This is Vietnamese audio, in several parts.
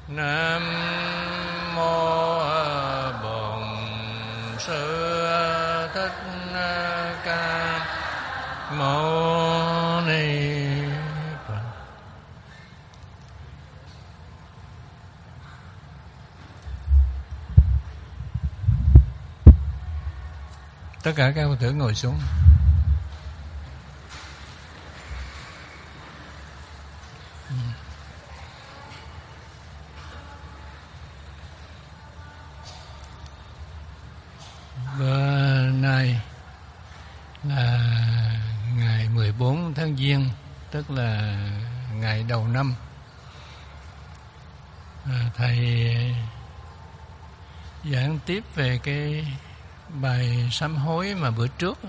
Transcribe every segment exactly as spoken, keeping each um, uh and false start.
Nam mô Bổn Sư Thích Ca Mâu Ni Phật. Tất cả các Phật tử ngồi xuống. Bữa nay là ngày mười bốn tháng Giêng, tức là ngày đầu năm. À, thầy giảng tiếp về cái bài sám hối mà bữa trước.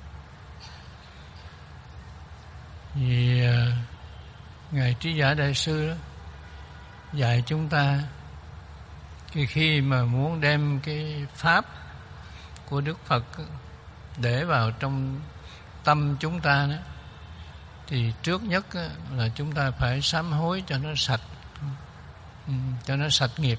Vì ngài Trí Giả Đại Sư đó, dạy chúng ta khi khi mà muốn đem cái pháp của Đức Phật để vào trong tâm chúng ta đó, thì trước nhất là chúng ta phải sám hối cho nó sạch, cho nó sạch nghiệp.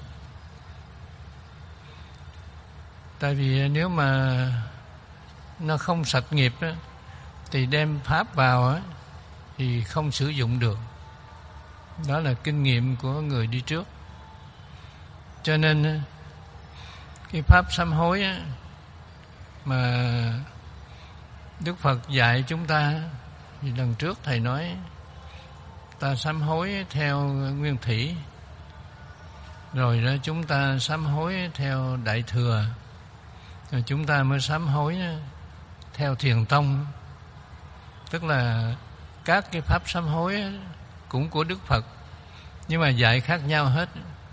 Tại vì nếu mà nó không sạch nghiệp đó, thì đem pháp vào đó, thì không sử dụng được. Đó là kinh nghiệm của người đi trước. Cho nên cái pháp sám hối đó, mà Đức Phật dạy chúng ta, thì lần trước thầy nói ta sám hối theo nguyên thủy, rồi đó chúng ta sám hối theo đại thừa, rồi chúng ta mới sám hối theo thiền tông. Tức là các cái pháp sám hối cũng của Đức Phật, nhưng mà dạy khác nhau hết.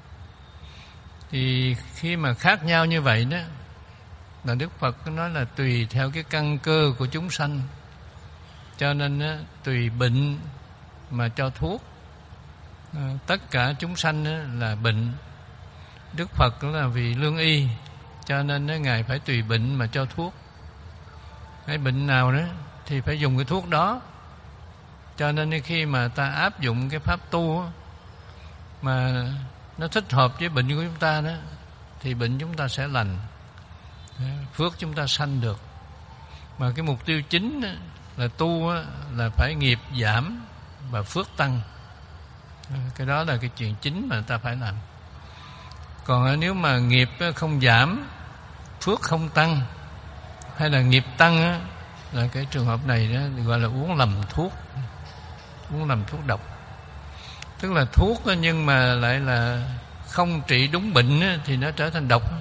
Thì khi mà khác nhau như vậy đó, là Đức Phật nói là tùy theo cái căn cơ của chúng sanh, cho nên á, tùy bệnh mà cho thuốc. À, tất cả chúng sanh á, là bệnh. Đức Phật là vì lương y, cho nên á, ngài phải tùy bệnh mà cho thuốc. Cái bệnh nào đó thì phải dùng cái thuốc đó. Cho nên khi mà ta áp dụng cái pháp tu á, mà nó thích hợp với bệnh của chúng ta đó, thì bệnh chúng ta sẽ lành, phước chúng ta sanh được. Mà cái mục tiêu chính là tu là phải nghiệp giảm và phước tăng. Cái đó là cái chuyện chính mà ta phải làm. Còn nếu mà nghiệp không giảm, phước không tăng, hay là nghiệp tăng, là cái trường hợp này đó gọi là uống lầm thuốc, uống lầm thuốc độc. Tức là thuốc nhưng mà lại là không trị đúng bệnh thì nó trở thành độc.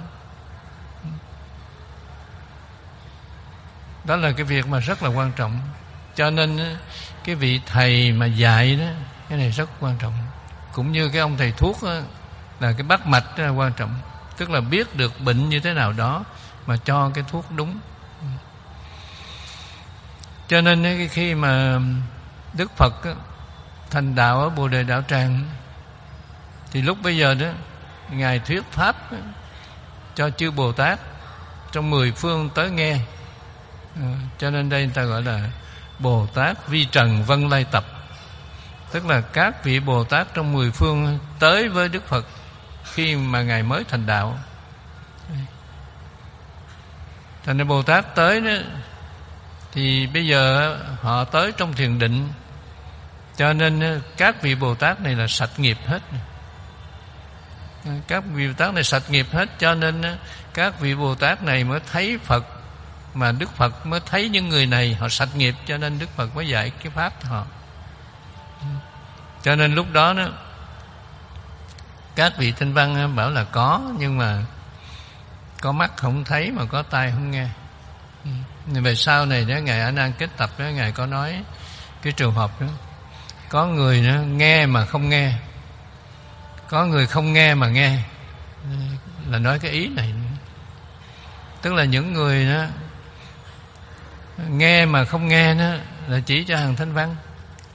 Đó là cái việc mà rất là quan trọng. Cho nên cái vị thầy mà dạy đó, cái này rất quan trọng. Cũng như cái ông thầy thuốc đó, là cái bắt mạch là quan trọng. Tức là biết được bệnh như thế nào đó mà cho cái thuốc đúng. Cho nên khi mà Đức Phật thành đạo ở Bồ Đề Đạo Tràng, thì lúc bây giờ đó ngài thuyết pháp cho chư Bồ Tát trong mười phương tới nghe. À, cho nên đây người ta gọi là Bồ Tát Vi Trần Vân Lai Tập. Tức là các vị Bồ Tát trong mười phương tới với Đức Phật khi mà ngài mới thành đạo. Thành ra Bồ Tát tới đó, thì bây giờ họ tới trong thiền định. Cho nên các vị Bồ Tát này là sạch nghiệp hết. Các vị Bồ Tát này sạch nghiệp hết, cho nên các vị Bồ Tát này mới thấy Phật, mà Đức Phật mới thấy những người này họ sạch nghiệp, cho nên Đức Phật mới dạy cái pháp họ. Cho nên lúc đó đó các vị Thanh Văn bảo là có, nhưng mà có mắt không thấy mà có tai không nghe. Về sau này đó ngài A Nan Kết Tập đó, ngài có nói cái trường hợp đó, có người đó nghe mà không nghe, có người không nghe mà nghe, là nói cái ý này. Tức là những người đó nghe mà không nghe đó là chỉ cho hàng Thanh Văn.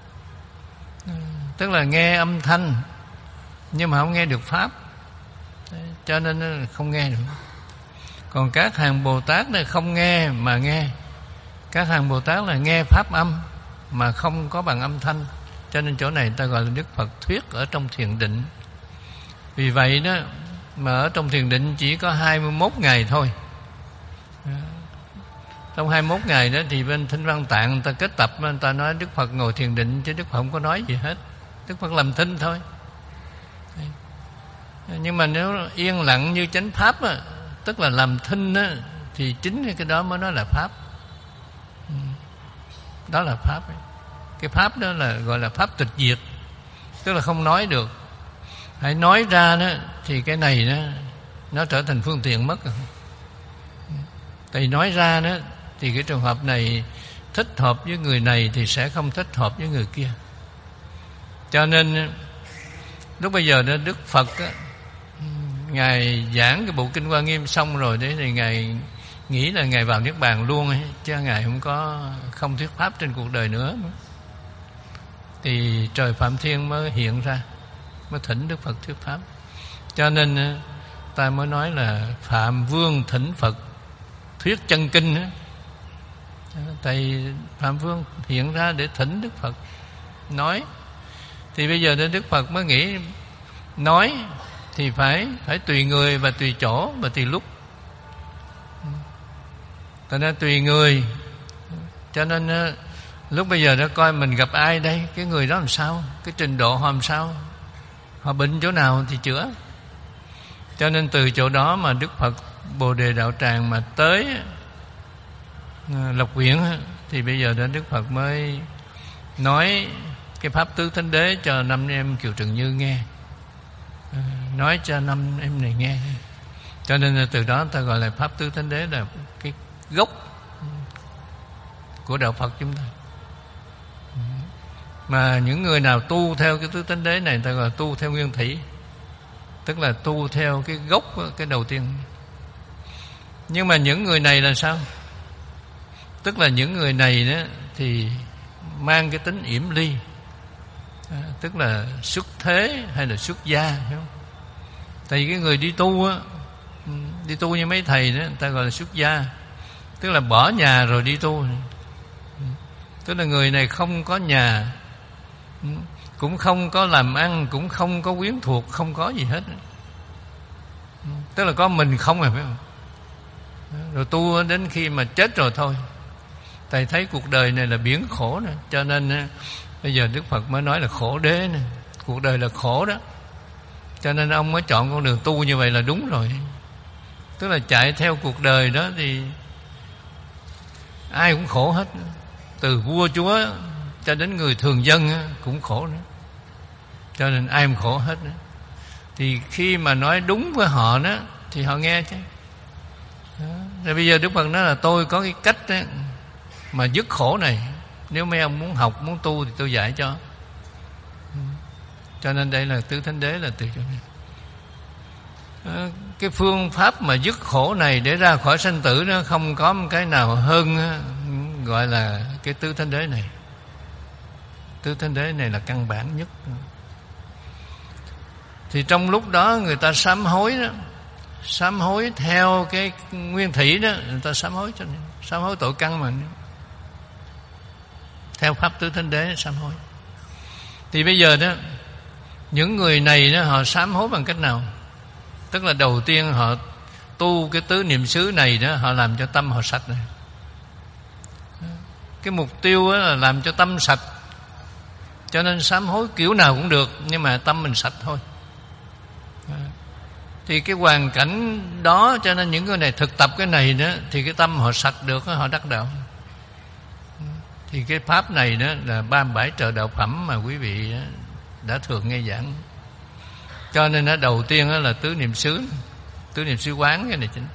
Tức là nghe âm thanh nhưng mà không nghe được pháp, cho nên không nghe được. Còn các hàng Bồ Tát này không nghe mà nghe. Các hàng Bồ Tát là nghe pháp âm mà không có bằng âm thanh. Cho nên chỗ này ta gọi là Đức Phật thuyết ở trong thiền định. Vì vậy đó mà ở trong thiền định chỉ có hai mươi mốt ngày thôi. Trong hai mươi mốt ngày đó thì bên Thinh Văn Tạng người ta kết tập, người ta nói Đức Phật ngồi thiền định, chứ Đức Phật không có nói gì hết. Đức Phật làm thinh thôi. Nhưng mà nếu yên lặng như chánh pháp á, tức là làm thinh á, thì chính cái đó mới nói là pháp. Đó là pháp. Cái pháp đó là gọi là pháp tịch diệt, tức là không nói được. Hãy nói ra đó thì cái này đó nó trở thành phương tiện mất rồi. Tại nói ra đó thì cái trường hợp này thích hợp với người này thì sẽ không thích hợp với người kia. Cho nên lúc bây giờ đó Đức Phật á, Ngài giảng cái bộ Kinh Hoa Nghiêm xong rồi đấy thì Ngài nghĩ là Ngài vào Niết Bàn luôn ấy, chứ Ngài không có không thuyết pháp trên cuộc đời nữa. Thì trời Phạm Thiên mới hiện ra, mới thỉnh Đức Phật thuyết pháp. Cho nên ta mới nói là Phạm Vương thỉnh Phật thuyết chân kinh á. Tại Phạm Vương hiện ra để thỉnh Đức Phật nói. Thì bây giờ đến Đức Phật mới nghĩ nói thì phải phải tùy người và tùy chỗ và tùy lúc. Cho nên tùy người. Cho nên lúc bây giờ đã coi mình gặp ai đây, cái người đó làm sao, cái trình độ họ làm sao, họ bệnh chỗ nào thì chữa. Cho nên từ chỗ đó mà Đức Phật Bồ Đề Đạo Tràng mà tới Lộc Huyện thì bây giờ đến Đức Phật mới nói cái pháp tứ thánh đế cho năm em Kiều Trần Như nghe, nói cho năm em này nghe. Cho nên là từ đó ta gọi là pháp tứ thánh đế là cái gốc của đạo Phật chúng ta. Mà những người nào tu theo cái tứ thánh đế này ta gọi là tu theo nguyên thủy, tức là tu theo cái gốc, cái đầu tiên. Nhưng mà những người này là sao? Tức là những người này đó thì mang cái tính yểm ly, à, tức là xuất thế hay là xuất gia, hiểu không? Tại vì cái người đi tu á, đi tu như mấy thầy đó, người ta gọi là xuất gia, tức là bỏ nhà rồi đi tu. Tức là người này không có nhà, cũng không có làm ăn, cũng không có quyến thuộc, không có gì hết. Tức là có mình không à, phải không? Rồi tu đến khi mà chết rồi thôi. Thầy thấy cuộc đời này là biển khổ nè, cho nên bây giờ Đức Phật mới nói là khổ đế nè. Cuộc đời là khổ đó, cho nên ông mới chọn con đường tu như vậy là đúng rồi. Tức là chạy theo cuộc đời đó thì ai cũng khổ hết, từ vua chúa cho đến người thường dân cũng khổ nữa. Cho nên ai cũng khổ hết nữa. Thì khi mà nói đúng với họ đó thì họ nghe chứ. Rồi bây giờ Đức Phật nói là tôi có cái cách đó mà dứt khổ này, nếu mấy ông muốn học, muốn tu thì tôi dạy cho. Cho nên đây là tứ thánh đế là từ chỗ này. Cái phương pháp mà dứt khổ này để ra khỏi sanh tử nó không có một cái nào hơn, gọi là cái tứ thánh đế này. Tứ thánh đế này là căn bản nhất. Thì trong lúc đó người ta sám hối đó, sám hối theo cái nguyên thủy đó, người ta sám hối cho nên sám hối tội căn mà theo pháp tứ thánh đế sám hối. Thì bây giờ đó những người này đó họ sám hối bằng cách nào? Tức là đầu tiên họ tu cái tứ niệm xứ này đó, họ làm cho tâm họ sạch này. Cái mục tiêu là làm cho tâm sạch, cho nên sám hối kiểu nào cũng được, nhưng mà tâm mình sạch thôi. Thì cái hoàn cảnh đó cho nên những người này thực tập cái này đó thì cái tâm họ sạch được, họ đắc đạo. Thì cái pháp này đó là ba mươi bảy trợ đạo phẩm mà quý vị đã thường nghe giảng. Cho nên đó, đầu tiên đó là tứ niệm xứ, tứ niệm xứ quán cái này chính.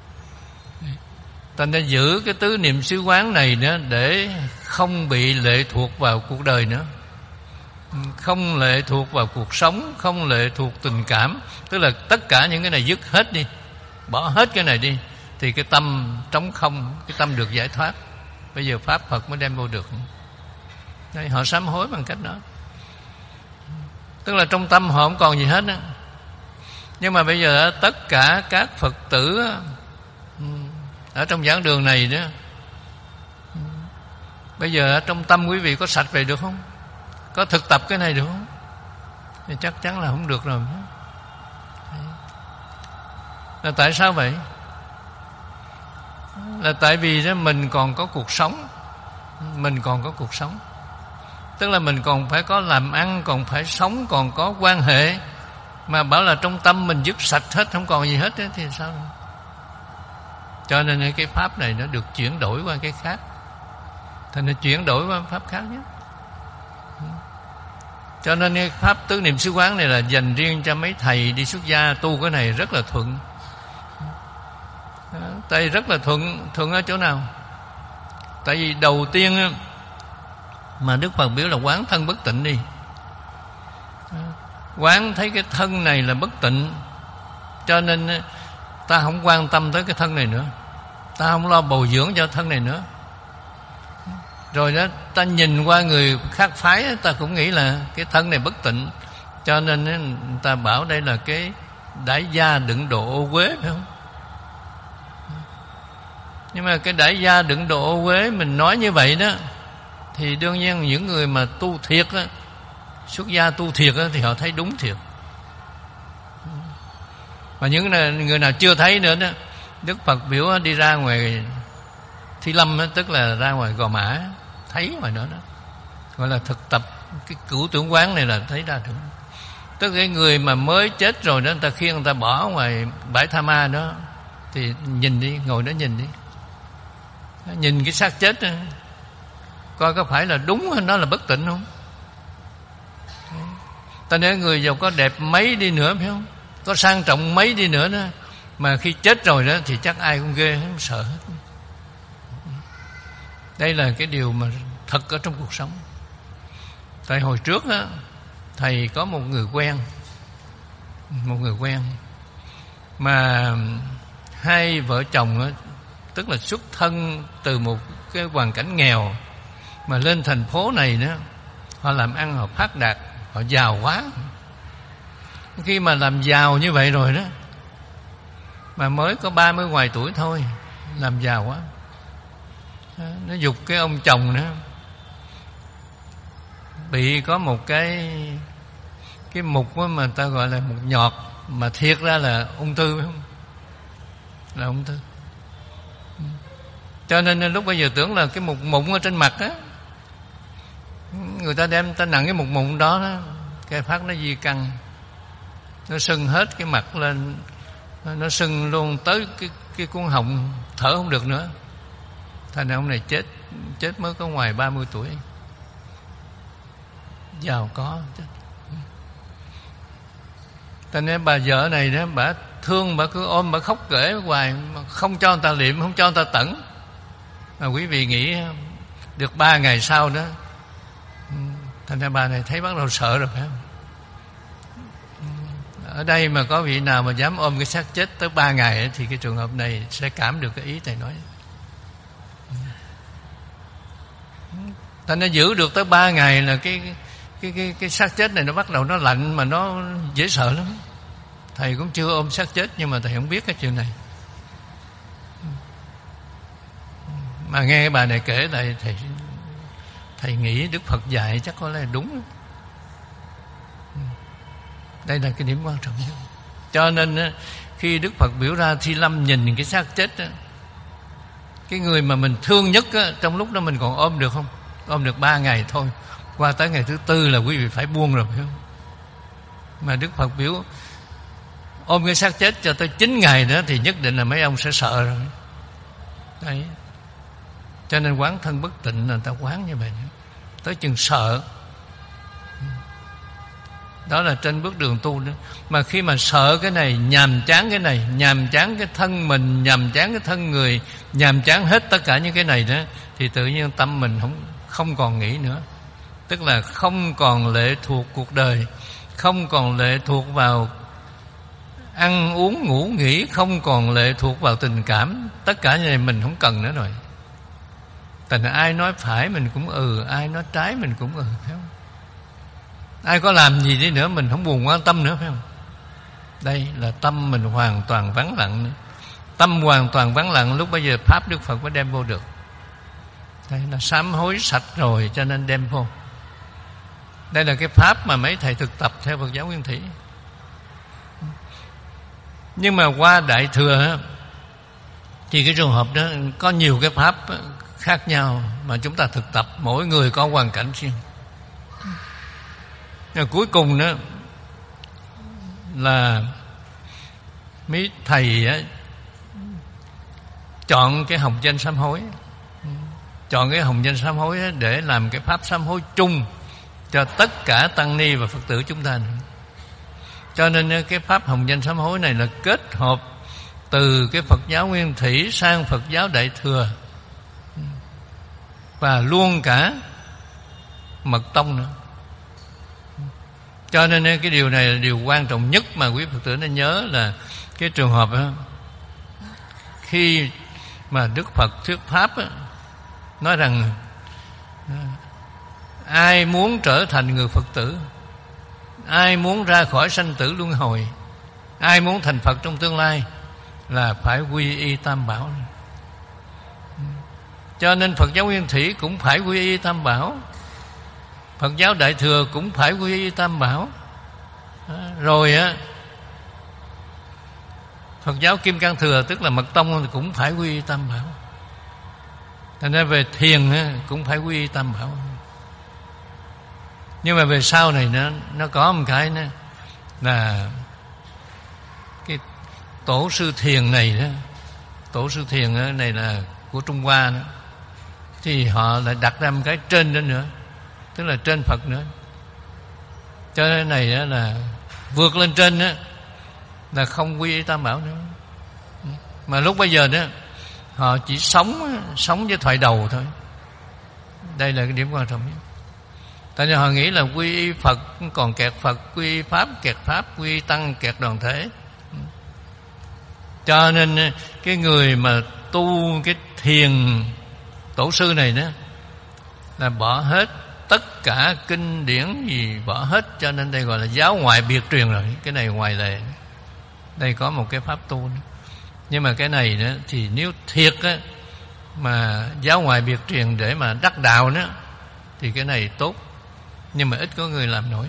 Ta nên giữ cái tứ niệm xứ quán này đó để không bị lệ thuộc vào cuộc đời nữa, không lệ thuộc vào cuộc sống, không lệ thuộc tình cảm. Tức là tất cả những cái này dứt hết đi, bỏ hết cái này đi, thì cái tâm trống không, cái tâm được giải thoát. Bây giờ pháp Phật mới đem vô được. Đấy, họ sám hối bằng cách đó. Tức là trong tâm họ không còn gì hết đó. Nhưng mà bây giờ tất cả các Phật tử ở trong giảng đường này đó, bây giờ ở trong tâm quý vị có sạch về được không? Có thực tập cái này được không? Thì chắc chắn là không được rồi. Là tại sao vậy? Là tại vì đó mình còn có cuộc sống. Mình còn có cuộc sống. Tức là mình còn phải có làm ăn, còn phải sống, còn có quan hệ. Mà bảo là trong tâm mình dứt sạch hết, không còn gì hết ấy, thì sao? Cho nên cái pháp này nó được chuyển đổi qua cái khác. Thành nó chuyển đổi qua pháp khác nhé. Cho nên cái pháp tứ niệm xứ quán này là dành riêng cho mấy thầy đi xuất gia tu cái này rất là thuận. Tại vì rất là thuận. Thuận ở chỗ nào? Tại vì đầu tiên mà Đức Phật biểu là quán thân bất tịnh đi. Quán thấy cái thân này là bất tịnh, cho nên ta không quan tâm tới cái thân này nữa, ta không lo bồi dưỡng cho thân này nữa. Rồi đó, ta nhìn qua người khác phái, ta cũng nghĩ là cái thân này bất tịnh, cho nên ta bảo đây là cái đãi gia đựng độ ô uế, phải không? Nhưng mà cái đãi gia đựng độ ô uế mình nói như vậy đó, thì đương nhiên những người mà tu thiệt đó, xuất gia tu thiệt đó, thì họ thấy đúng thiệt. Mà những người nào chưa thấy nữa đó, Đức Phật biểu đi ra ngoài Thi Lâm đó, tức là ra ngoài Gò Mã, thấy ngoài đó đó, gọi là thực tập cái cửu tưởng quán này là thấy ra được. Tức cái người mà mới chết rồi đó, người ta khiêng người ta bỏ ngoài bãi Tha Ma đó, thì nhìn đi, ngồi đó nhìn đi, nhìn cái xác chết đó, coi có phải là đúng hay nó là bất tịnh không. Ta nói người giàu có đẹp mấy đi nữa, phải không, có sang trọng mấy đi nữa đó, mà khi chết rồi đó thì chắc ai cũng ghê, không sợ hết. Đây là cái điều mà thật ở trong cuộc sống. Tại hồi trước đó, thầy có một người quen, một người quen mà hai vợ chồng đó, tức là xuất thân từ một cái hoàn cảnh nghèo mà lên thành phố này đó, họ làm ăn họ phát đạt, họ giàu quá. Khi mà làm giàu như vậy rồi đó, mà mới có ba mươi ngoài tuổi thôi, làm giàu quá, nó giục cái ông chồng nữa, bị có một cái cái mục mà người ta gọi là mục nhọt, mà thiệt ra là ung thư, phải không? Là ung thư. Cho nên lúc bây giờ tưởng là cái mục mụn ở trên mặt á, người ta đem ta nặng cái mục mụn đó, đó cái phát nó di căn, nó sưng hết cái mặt lên, nó sưng luôn tới cái cái cuống họng, thở không được nữa. Thành ra ông này chết chết mới có ngoài ba mươi tuổi, giàu có. Thành ra bà vợ này đó, bà thương, bà cứ ôm, bà khóc kể hoài, mà không cho người ta liệm, không cho người ta tẩn. Mà quý vị nghĩ được ba ngày sau đó, thành ra bà này thấy bắt đầu sợ rồi, phải không? Ở đây mà có vị nào mà dám ôm cái xác chết tới ba ngày ấy, thì cái trường hợp này sẽ cảm được cái ý thầy nói. Thành ra giữ được tới ba ngày là cái cái cái cái xác chết này nó bắt đầu nó lạnh mà nó dễ sợ lắm. Thầy cũng chưa ôm xác chết, nhưng mà thầy không biết cái chuyện này. Mà nghe cái bà này kể thầy thầy thầy nghĩ Đức Phật dạy chắc có lẽ là đúng. Đây là cái điểm quan trọng nhất. Cho nên khi Đức Phật biểu ra Thi Lâm nhìn cái xác chết đó, cái người mà mình thương nhất á, trong lúc đó mình còn ôm được không? Ôm được ba ngày thôi, qua tới ngày thứ tư là quý vị phải buông rồi, phải không? Mà Đức Phật biểu ôm cái xác chết cho tới chín ngày nữa thì nhất định là mấy ông sẽ sợ rồi. Đấy. Cho nên quán thân bất tịnh là người ta quán như vậy, tới chừng sợ. Đó là trên bước đường tu đó. Mà khi mà sợ cái này, nhàm chán cái này, nhàm chán cái thân mình, nhàm chán cái thân người, nhàm chán hết tất cả những cái này đó, thì tự nhiên tâm mình không không còn nghĩ nữa. Tức là không còn lệ thuộc cuộc đời, không còn lệ thuộc vào ăn uống ngủ nghỉ, không còn lệ thuộc vào tình cảm. Tất cả những này mình không cần nữa rồi. Thành ra ai nói phải mình cũng ừ, ai nói trái mình cũng ừ, phải không? Ai có làm gì đi nữa mình không buồn quan tâm nữa, phải không? Đây là tâm mình hoàn toàn vắng lặng nữa. Tâm hoàn toàn vắng lặng, lúc bây giờ Pháp Đức Phật mới đem vô được. Đây là sám hối sạch rồi cho nên đem vô. Đây là cái Pháp mà mấy thầy thực tập theo Phật giáo Nguyên Thủy. Nhưng mà qua Đại Thừa thì cái trường hợp đó có nhiều cái pháp khác nhau mà chúng ta thực tập, mỗi người có hoàn cảnh riêng. Rồi cuối cùng đó là mấy thầy á, chọn cái hồng danh sám hối, chọn cái hồng danh sám hối để làm cái pháp sám hối chung cho tất cả tăng ni và Phật tử chúng ta. Cho nên cái pháp hồng danh sám hối này là kết hợp từ cái Phật giáo Nguyên Thủy sang Phật giáo Đại Thừa, và luôn cả Mật Tông nữa. Cho nên cái điều này là điều quan trọng nhất mà quý Phật tử nên nhớ, là cái trường hợp đó, khi mà Đức Phật thuyết pháp đó, nói rằng ai muốn trở thành người Phật tử, ai muốn ra khỏi sanh tử luân hồi, ai muốn thành Phật trong tương lai, là phải quy y Tam Bảo. Cho nên Phật giáo Nguyên Thủy cũng phải quy y Tam Bảo, Phật giáo Đại Thừa cũng phải quy y Tam Bảo. Rồi á, Phật giáo Kim Cang Thừa tức là Mật Tông thì cũng phải quy y Tam Bảo. Thành ra về thiền cũng phải quy y Tam Bảo. Nhưng mà về sau này nó nó có một cái nữa là cái tổ sư thiền này đó, tổ sư thiền này là của Trung Hoa đó, thì họ lại đặt ra một cái trên đó nữa, tức là trên Phật nữa. Cho nên này đó là vượt lên trên đó, là không quy y Tam Bảo nữa. Mà lúc bây giờ đó họ chỉ sống sống với thoại đầu thôi. Đây là cái điểm quan trọng nhất. Tại vì họ nghĩ là quy y Phật còn kẹt Phật, quy y Pháp kẹt Pháp, quy y Tăng kẹt đoàn thể. Cho nên cái người mà tu cái thiền tổ sư này đó là bỏ hết tất cả kinh điển gì, bỏ hết. Cho nên đây gọi là giáo ngoại biệt truyền rồi. Cái này ngoài lề. Đây có một cái pháp tu nữa. Nhưng mà cái này đó thì nếu thiệt á, mà giáo ngoại biệt truyền để mà đắc đạo đó, thì cái này tốt. Nhưng mà ít có người làm nổi.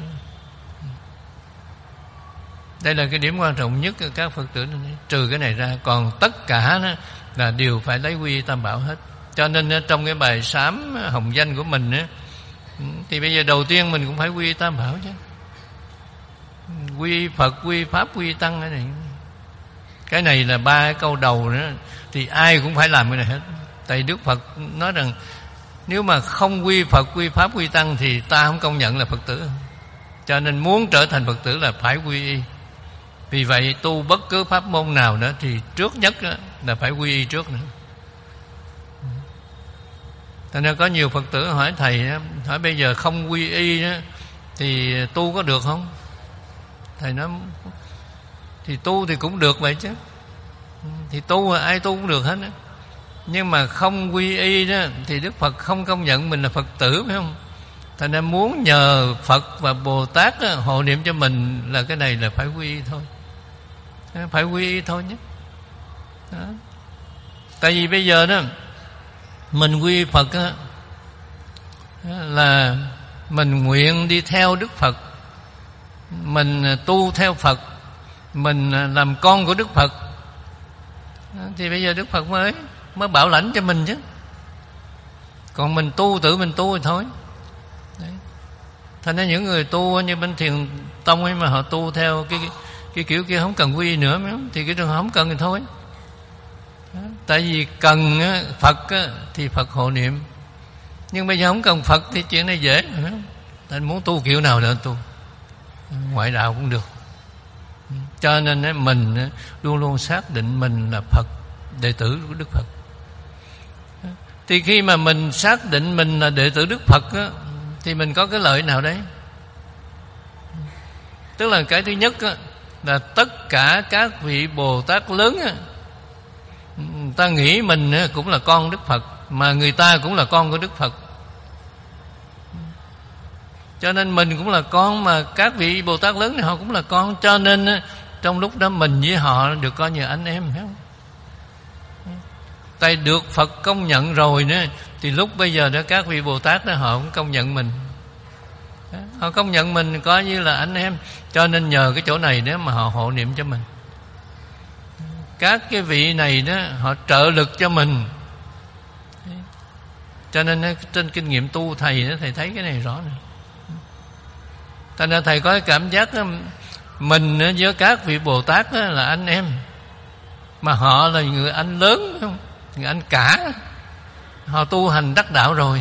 Đây là cái điểm quan trọng nhất các Phật tử. Trừ cái này ra, còn tất cả đó là đều phải lấy quy y Tam Bảo hết. Cho nên trong cái bài sám hồng danh của mình á, thì bây giờ đầu tiên mình cũng phải quy y Tam Bảo chứ. Quy y Phật, quy y Pháp, quy y Tăng cái này. Cái này là ba cái câu đầu nữa, thì ai cũng phải làm cái này hết. Tại Đức Phật nói rằng nếu mà không quy Phật, quy Pháp, quy Tăng thì ta không công nhận là Phật tử. Cho nên muốn trở thành Phật tử là phải quy y. Vì vậy tu bất cứ pháp môn nào đó thì trước nhất là phải quy y trước nữa. Thành ra có nhiều Phật tử hỏi thầy, hỏi bây giờ không quy y đó, thì tu có được không? Thầy nói thì tu thì cũng được vậy chứ. Thì tu ai tu cũng được hết đó. Nhưng mà không quy y đó thì Đức Phật không công nhận mình là Phật tử, phải không? Thành ra muốn nhờ Phật và Bồ Tát đó, hộ niệm cho mình là cái này là phải quy y thôi. Phải quy y thôi nhé. Đó. Tại vì bây giờ đó mình quy y Phật đó, là mình nguyện đi theo Đức Phật, mình tu theo Phật, mình làm con của Đức Phật. Đó. Thì bây giờ Đức Phật mới mới bảo lãnh cho mình chứ. Còn mình tu tự mình tu thì thôi. Đấy. Thành ra những người tu như bên Thiền Tông ấy mà họ tu theo cái, cái, cái kiểu kia không cần quy y nữa, thì cái trường hợp không cần thì thôi. Đó. Tại vì cần Phật thì Phật hộ niệm, nhưng bây giờ không cần Phật thì chuyện này dễ. Tại muốn tu kiểu nào nữa tu, ngoại đạo cũng được. Cho nên mình luôn luôn xác định mình là Phật, đệ tử của Đức Phật. Thì khi mà mình xác định mình là đệ tử Đức Phật á, thì mình có cái lợi nào đấy? Tức là cái thứ nhất á, là tất cả các vị Bồ Tát lớn á, người ta nghĩ mình cũng là con Đức Phật, mà người ta cũng là con của Đức Phật. Cho nên mình cũng là con, mà các vị Bồ Tát lớn này họ cũng là con. Cho nên á, trong lúc đó mình với họ được coi như anh em, phải không? Tại được Phật công nhận rồi nữa, thì lúc bây giờ đó các vị Bồ Tát đó họ cũng công nhận mình. Họ công nhận mình coi như là anh em. Cho nên nhờ cái chỗ này nếu mà họ hộ niệm cho mình. các cái vị này đó họ trợ lực cho mình. Cho nên trên kinh nghiệm tu thầy đó, thầy thấy cái này rõ này. Cho nên thầy có cái cảm giác đó, mình với các vị Bồ Tát đó là anh em, mà họ là người anh lớn, không? Người anh cả. Họ tu hành đắc đạo rồi,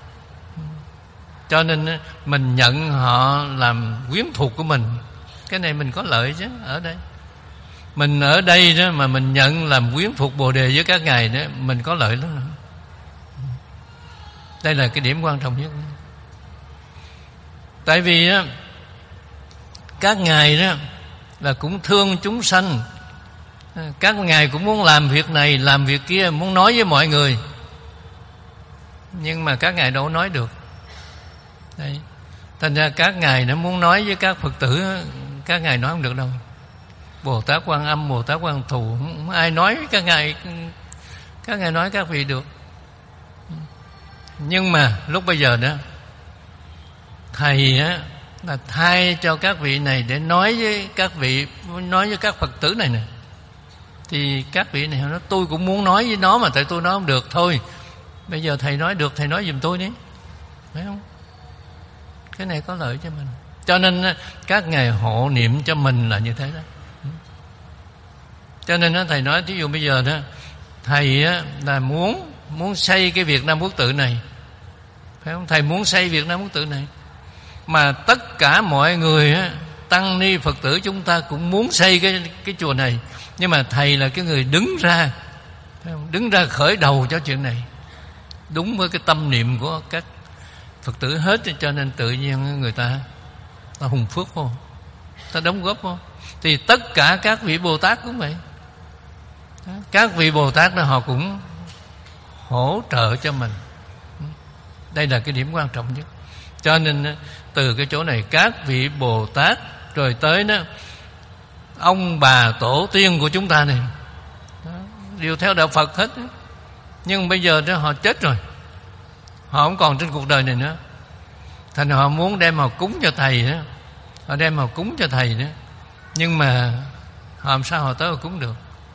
cho nên mình nhận họ làm quyến thuộc của mình. Cái này mình có lợi chứ. Ở đây mình ở đây đó mà mình nhận làm quyến thuộc Bồ Đề với các ngài đó, mình có lợi lắm. Đây là cái điểm quan trọng nhất. Tại vì đó, các ngài đó là cũng thương chúng sanh. Các ngài cũng muốn làm việc này, làm việc kia, muốn nói với mọi người, nhưng mà các ngài đâu nói được. Đây. Thành ra các ngài nó muốn nói với các Phật tử, các ngài nói không được đâu. Bồ Tát Quan Âm, Bồ Tát Quan Thù, không ai nói với các ngài. Các ngài nói các vị được. Nhưng mà lúc bây giờ đó, thầy á là thay cho các vị này để nói với các vị, nói với các Phật tử này nè. Thì các vị này họ nói tôi cũng muốn nói với nó mà tại tôi nói không được thôi. Bây giờ thầy nói được, thầy nói giùm tôi đi, phải không? Cái này có lợi cho mình. Cho nên các ngài hộ niệm cho mình là như thế đó. Cho nên thầy nói, thí dụ bây giờ đó, thầy là muốn muốn xây cái Việt Nam Quốc Tự này, phải không? Thầy muốn xây Việt Nam Quốc Tự này, mà tất cả mọi người tăng ni Phật tử chúng ta cũng muốn xây cái cái chùa này, nhưng mà thầy là cái người đứng ra, phải không? Đứng ra khởi đầu cho chuyện này, đúng với cái tâm niệm của các Phật tử hết. Cho nên tự nhiên người ta ta hùng phước không, ta đóng góp không. Thì tất cả các vị Bồ Tát cũng vậy. Các vị Bồ Tát đó họ cũng hỗ trợ cho mình. Đây là cái điểm quan trọng nhất. Cho nên từ cái chỗ này các vị Bồ Tát rồi tới đó ông bà tổ tiên của chúng ta này đó, đều theo đạo Phật hết đó. Nhưng bây giờ đó họ chết rồi, họ không còn trên cuộc đời này nữa. Thành họ muốn đem họ cúng cho thầy đó, họ đem họ cúng cho thầy đó, nhưng mà họ làm sao họ tới họ cúng được?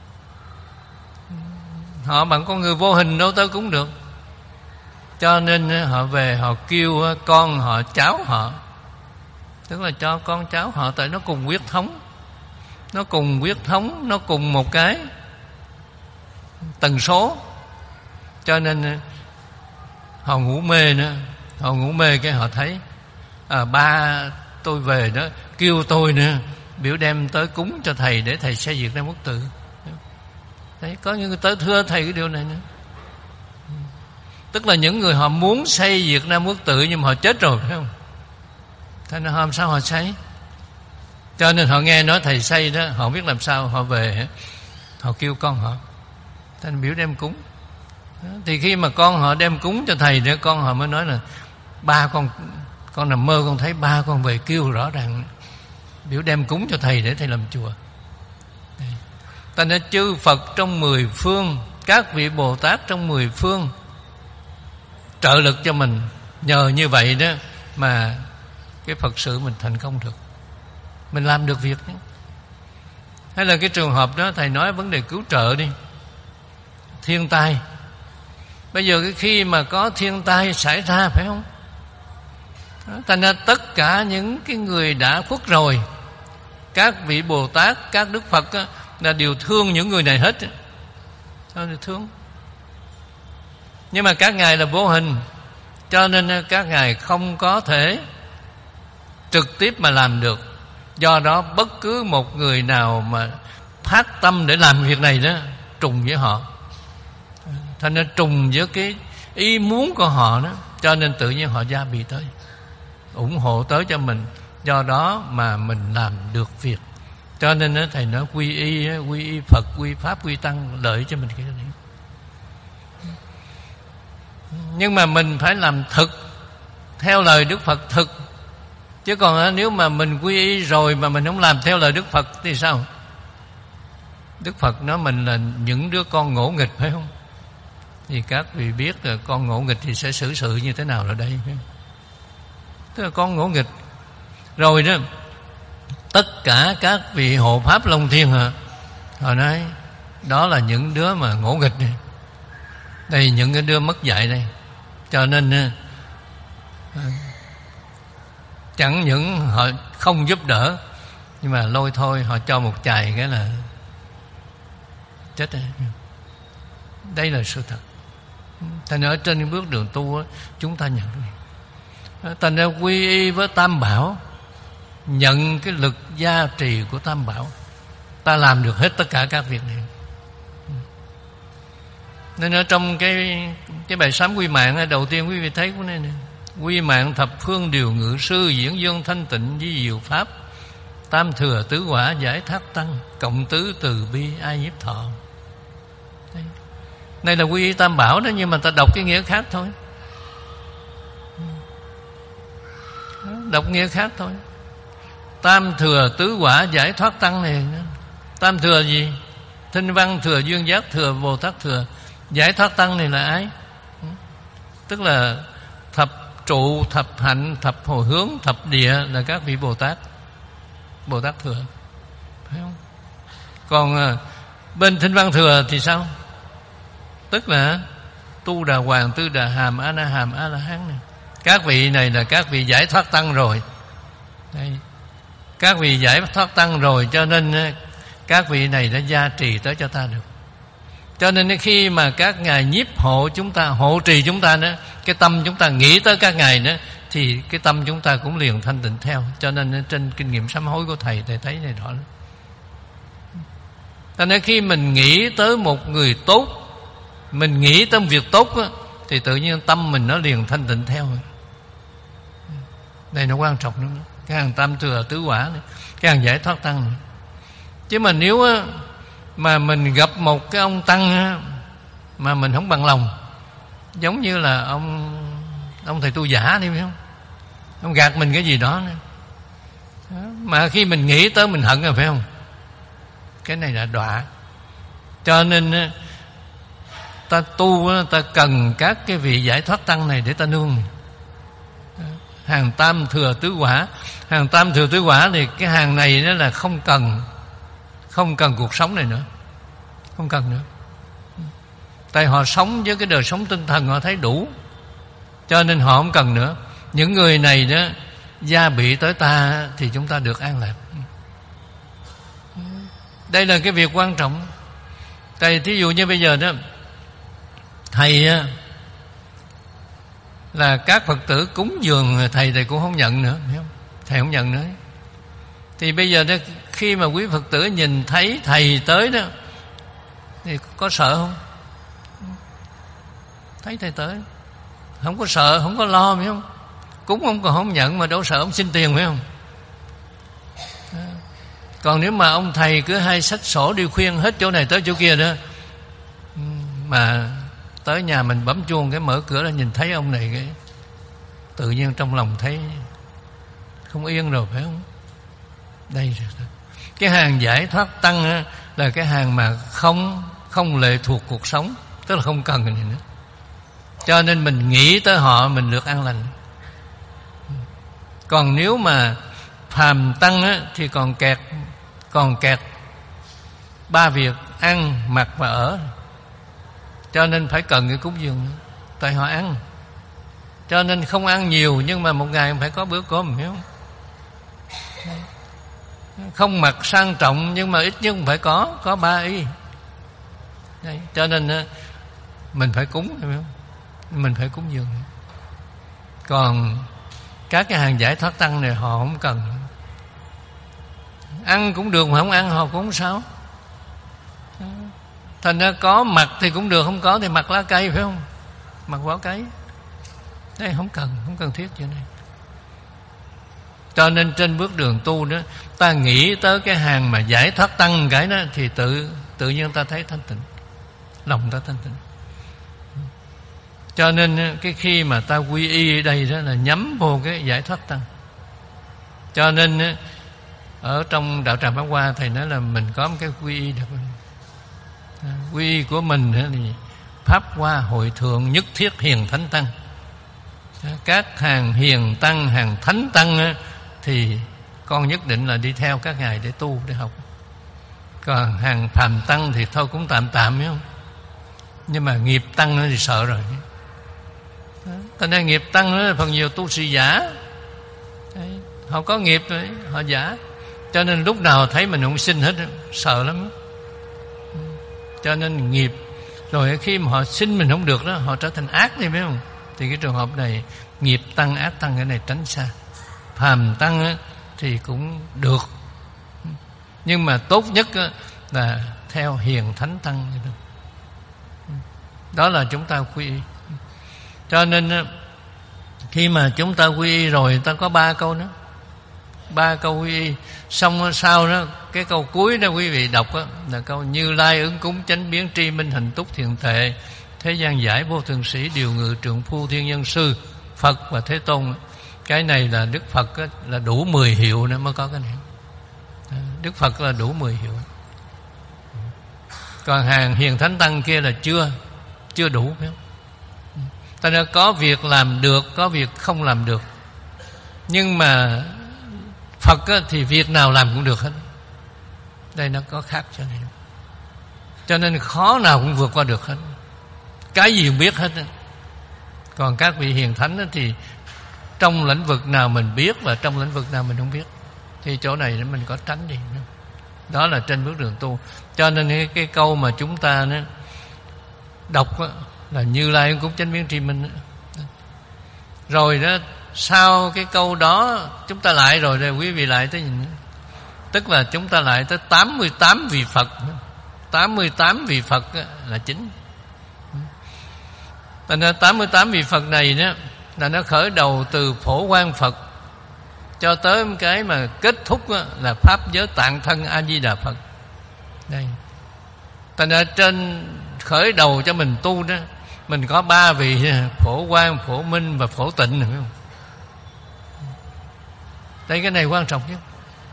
Họ bằng con người vô hình đâu tới cúng được. Cho nên họ về họ kêu con họ, cháu họ, tức là cho con cháu họ, tại nó cùng huyết thống, nó cùng huyết thống, nó cùng một cái tần số. Cho nên họ ngủ mê nữa, họ ngủ mê cái họ thấy à, ba tôi về đó kêu tôi nữa, biểu đem tới cúng cho thầy để thầy xây Việt Nam Quốc Tự. Đấy, có những người tới thưa thầy cái điều này nữa. Tức là những người họ muốn xây Việt Nam Quốc Tự nhưng mà họ chết rồi, phải không? Thế nên họ làm sao họ xây? Cho nên họ nghe nói thầy xây đó, họ biết làm sao, họ về họ kêu con họ, thế nên biểu đem cúng. Thì khi mà con họ đem cúng cho thầy đó, con họ mới nói là ba con con nằm mơ con thấy ba con về kêu rõ ràng biểu đem cúng cho thầy để thầy làm chùa. Ta nói chư Phật trong mười phương, các vị Bồ Tát trong mười phương trợ lực cho mình. Nhờ như vậy đó mà cái Phật sự mình thành công được, mình làm được việc đó. Hay là cái trường hợp đó thầy nói vấn đề cứu trợ đi, thiên tai. Bây giờ cái khi mà có thiên tai xảy ra, phải không? Thành ra tất cả những cái người đã khuất rồi, các vị Bồ Tát, các Đức Phật á, là đều thương những người này hết. Sao đều thương? Nhưng mà các ngài là vô hình, cho nên các ngài không có thể trực tiếp mà làm được. Do đó bất cứ một người nào mà phát tâm để làm việc này đó trùng với họ, thành ra trùng với cái ý muốn của họ đó, cho nên tự nhiên họ gia bị tới, ủng hộ tới cho mình. Do đó mà mình làm được việc. Cho nên thầy nói quy y, quy y Phật, quy Pháp, quy Tăng, lợi cho mình cái này. Nhưng mà mình phải làm thực theo lời Đức Phật thực. Chứ còn nếu mà mình quy y rồi mà mình không làm theo lời Đức Phật thì sao? Đức Phật nói mình là những đứa con ngỗ nghịch, phải không? Thì các vị biết là con ngỗ nghịch thì sẽ xử sự như thế nào ở đây, phải không? Tức là con ngỗ nghịch rồi đó, tất cả các vị hộ pháp Long Thiên hả, họ nói Đó là những đứa mà ngỗ nghịch này. Đây những cái đứa mất dạy đây. Cho nên chẳng những họ không giúp đỡ, nhưng mà lôi thôi họ cho một chài cái là chết rồi. Đây là sự thật. Thành ở trên bước đường tu chúng ta nhận được. Thành ra quy y với Tam Bảo, nhận cái lực gia trì của Tam Bảo, ta làm được hết tất cả các việc này. Nên ở trong cái cái bài sám quy mạng đầu tiên quý vị thấy của này nè: quy mạng thập phương điều ngự sư, diễn dương thanh tịnh di diệu pháp, tam thừa tứ quả giải thác tăng, cộng tứ từ bi ai nhiếp thọ. Đây. Đây là quy y Tam Bảo đó, nhưng mà ta đọc cái nghĩa khác thôi. Đọc nghĩa khác thôi. Tam thừa tứ quả giải thoát tăng này, tam thừa gì? Thinh văn thừa, duyên giác thừa, Bồ Tát thừa. Giải thoát tăng này là ai? Tức là thập trụ, thập hạnh, thập hồi hướng, thập địa là các vị Bồ Tát, Bồ Tát thừa, phải không? Còn bên Thinh văn thừa thì sao? Tức là Tu Đà Hoàng, Tư Đà Hàm, A Na Hàm, A La Hán này. Các vị này là các vị giải thoát tăng rồi. Đây. Các vị giải thoát tăng rồi, cho nên các vị này đã gia trì tới cho ta được. Cho nên khi mà các ngài nhiếp hộ chúng ta, hộ trì chúng ta nữa, cái tâm chúng ta nghĩ tới các ngài nữa, thì cái tâm chúng ta cũng liền thanh tịnh theo. Cho nên trên kinh nghiệm sám hối của thầy, thầy thấy này rõ lắm. Cho nên khi mình nghĩ tới một người tốt, mình nghĩ tới một việc tốt á, thì tự nhiên tâm mình nó liền thanh tịnh theo. Đây nó quan trọng lắm. Cái hàng tam thừa tứ quả này, cái hàng giải thoát tăng này. Chứ mà nếu á, mà mình gặp một cái ông tăng á, mà mình không bằng lòng, giống như là ông ông thầy tu giả đi, phải không? Ông gạt mình cái gì đó nữa. Mà khi mình nghĩ tới mình hận rồi, phải không? Cái này là đọa. Cho nên ta tu, ta cần các cái vị giải thoát tăng này để ta nương. Hàng tam thừa tứ quả, hàng tam thừa tứ quả thì cái hàng này nó là không cần, không cần cuộc sống này nữa, không cần nữa. Tại họ sống với cái đời sống tinh thần họ thấy đủ, cho nên họ không cần nữa. Những người này đó gia bị tới ta thì chúng ta được an lạc. Đây là cái việc quan trọng. Tại thí dụ như bây giờ đó, thầy là các Phật tử cúng dường thầy, thầy cũng không nhận nữa, hiểu không? Thầy không nhận nữa. Thì bây giờ đó, khi mà quý Phật tử nhìn thấy thầy tới đó, thì có sợ không? Thấy thầy tới không có sợ, không có lo, phải không? Cúng ông còn không nhận mà đâu sợ ông xin tiền, phải không? Còn nếu mà ông thầy cứ hay xách sổ đi khuyên hết chỗ này tới chỗ kia đó, mà tới nhà mình bấm chuông cái mở cửa ra nhìn thấy ông này, cái tự nhiên trong lòng thấy không yên rồi, phải không? Đây cái hàng giải thoát tăng á, là cái hàng mà không không lệ thuộc cuộc sống, tức là không cần cái này nữa. Cho nên mình nghĩ tới họ mình được an lành. Còn nếu mà phàm tăng á, thì còn kẹt còn kẹt ba việc: ăn, mặc và ở. Cho nên phải cần cái cúng dường nữa. Tại họ ăn, cho nên không ăn nhiều, nhưng mà một ngày phải có bữa cơm, hiểu không? Không mặc sang trọng, nhưng mà ít nhất phải có có ba y. Đấy. Cho nên mình phải cúng, hiểu không? Mình phải cúng dường. Còn các cái hàng giải thoát tăng này họ không cần. Ăn cũng được mà không ăn họ cũng không sao. Thành ra có mặc thì cũng được, không có thì mặc lá cây, phải không? Mặc vỏ cây. Đây không cần, không cần thiết chuyện này. Cho nên trên bước đường tu đó, ta nghĩ tới cái hàng mà giải thoát tăng cái đó, thì tự tự nhiên ta thấy thanh tịnh, lòng ta thanh tịnh. Cho nên cái khi mà ta quy y ở đây đó là nhắm vô cái giải thoát tăng. Cho nên ở trong đạo tràng Pháp Hoa thầy nói là mình có một cái quy y đặc biệt. Quy y của mình thì Pháp Hoa Hội Thượng Nhất Thiết Hiền Thánh Tăng. Các hàng hiền tăng, hàng thánh tăng thì con nhất định là đi theo các ngài để tu, để học. Còn hàng phàm tăng thì thôi cũng tạm tạm, phải không? Nhưng mà nghiệp tăng nữa thì sợ rồi. Cho nên nghiệp tăng nữa, phần nhiều tu sĩ giả. Đấy, họ có nghiệp rồi, họ giả. Cho nên lúc nào thấy mình không sinh hết, sợ lắm. Cho nên nghiệp. Rồi khi mà họ sinh mình không được đó, họ trở thành ác đi, phải không? Thì cái trường hợp này, nghiệp tăng, ác tăng, cái này tránh xa. Phàm tăng á, thì cũng được. Nhưng mà tốt nhất á, là theo hiền thánh tăng. Đó là chúng ta quy y. Cho nên á, khi mà chúng ta quy y rồi, ta có ba câu nữa. Ba câu quy y. Xong sau đó, cái câu cuối đó quý vị đọc đó, là câu Như Lai ứng cúng chánh biến tri minh hành túc thiện thệ, thế gian giải vô thường sĩ điều ngự trượng phu thiên nhân sư, Phật và Thế Tôn. Cái này là Đức Phật á, là đủ mười hiệu nữa mới có cái này. Đức Phật là đủ mười hiệu. Còn hàng hiền thánh tăng kia là chưa chưa đủ, phải không? Ta đã có việc làm được, có việc không làm được. Nhưng mà Phật á, thì việc nào làm cũng được hết. Đây nó có khác cho nên. Cho nên khó nào cũng vượt qua được hết. Cái gì cũng biết hết. Còn các vị hiền thánh á, thì trong lĩnh vực nào mình biết và trong lĩnh vực nào mình không biết. Thì chỗ này mình có tránh đi. Đó là trên bước đường tu. Cho nên cái, cái câu mà chúng ta nó đọc á, là Như Lai ứng cúng chánh biến tri minh. Rồi đó, sau cái câu đó chúng ta lại rồi đây quý vị lại tới nhìn nữa. Tức là chúng ta lại tới tám mươi tám vị Phật. tám mươi tám vị Phật là chính. Thành ra tám mươi tám vị Phật này đó, là nó khởi đầu từ Phổ Quang Phật cho tới cái mà kết thúc là Pháp giới tạng thân A Di Đà Phật. Đây. Thành ra trên khởi đầu cho mình tu đó, mình có ba vị Phổ Quang, Phổ Minh và Phổ Tịnh, phải không? Đây, cái này quan trọng nhất.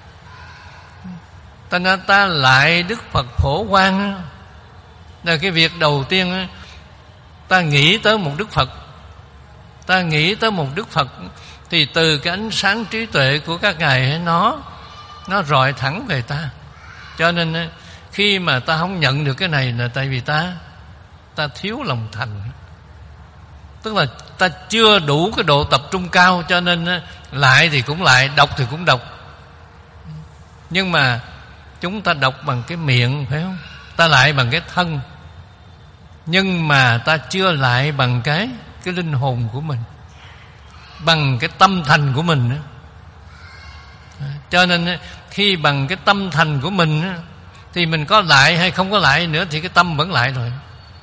Thành ra ta lại Đức Phật Phổ Quang là cái việc đầu tiên. Ta nghĩ tới một Đức Phật, ta nghĩ tới một Đức Phật, thì từ cái ánh sáng trí tuệ của các ngài nó nó rọi thẳng về ta. Cho nên khi mà ta không nhận được cái này là tại vì ta ta thiếu lòng thành. Tức là ta chưa đủ cái độ tập trung cao, cho nên lại thì cũng lại, đọc thì cũng đọc. Nhưng mà chúng ta đọc bằng cái miệng, phải không? Ta lại bằng cái thân. Nhưng mà ta chưa lại bằng cái cái linh hồn của mình, bằng cái tâm thành của mình nữa. Cho nên khi bằng cái tâm thành của mình thì mình có lại hay không có lại nữa thì cái tâm vẫn lại rồi.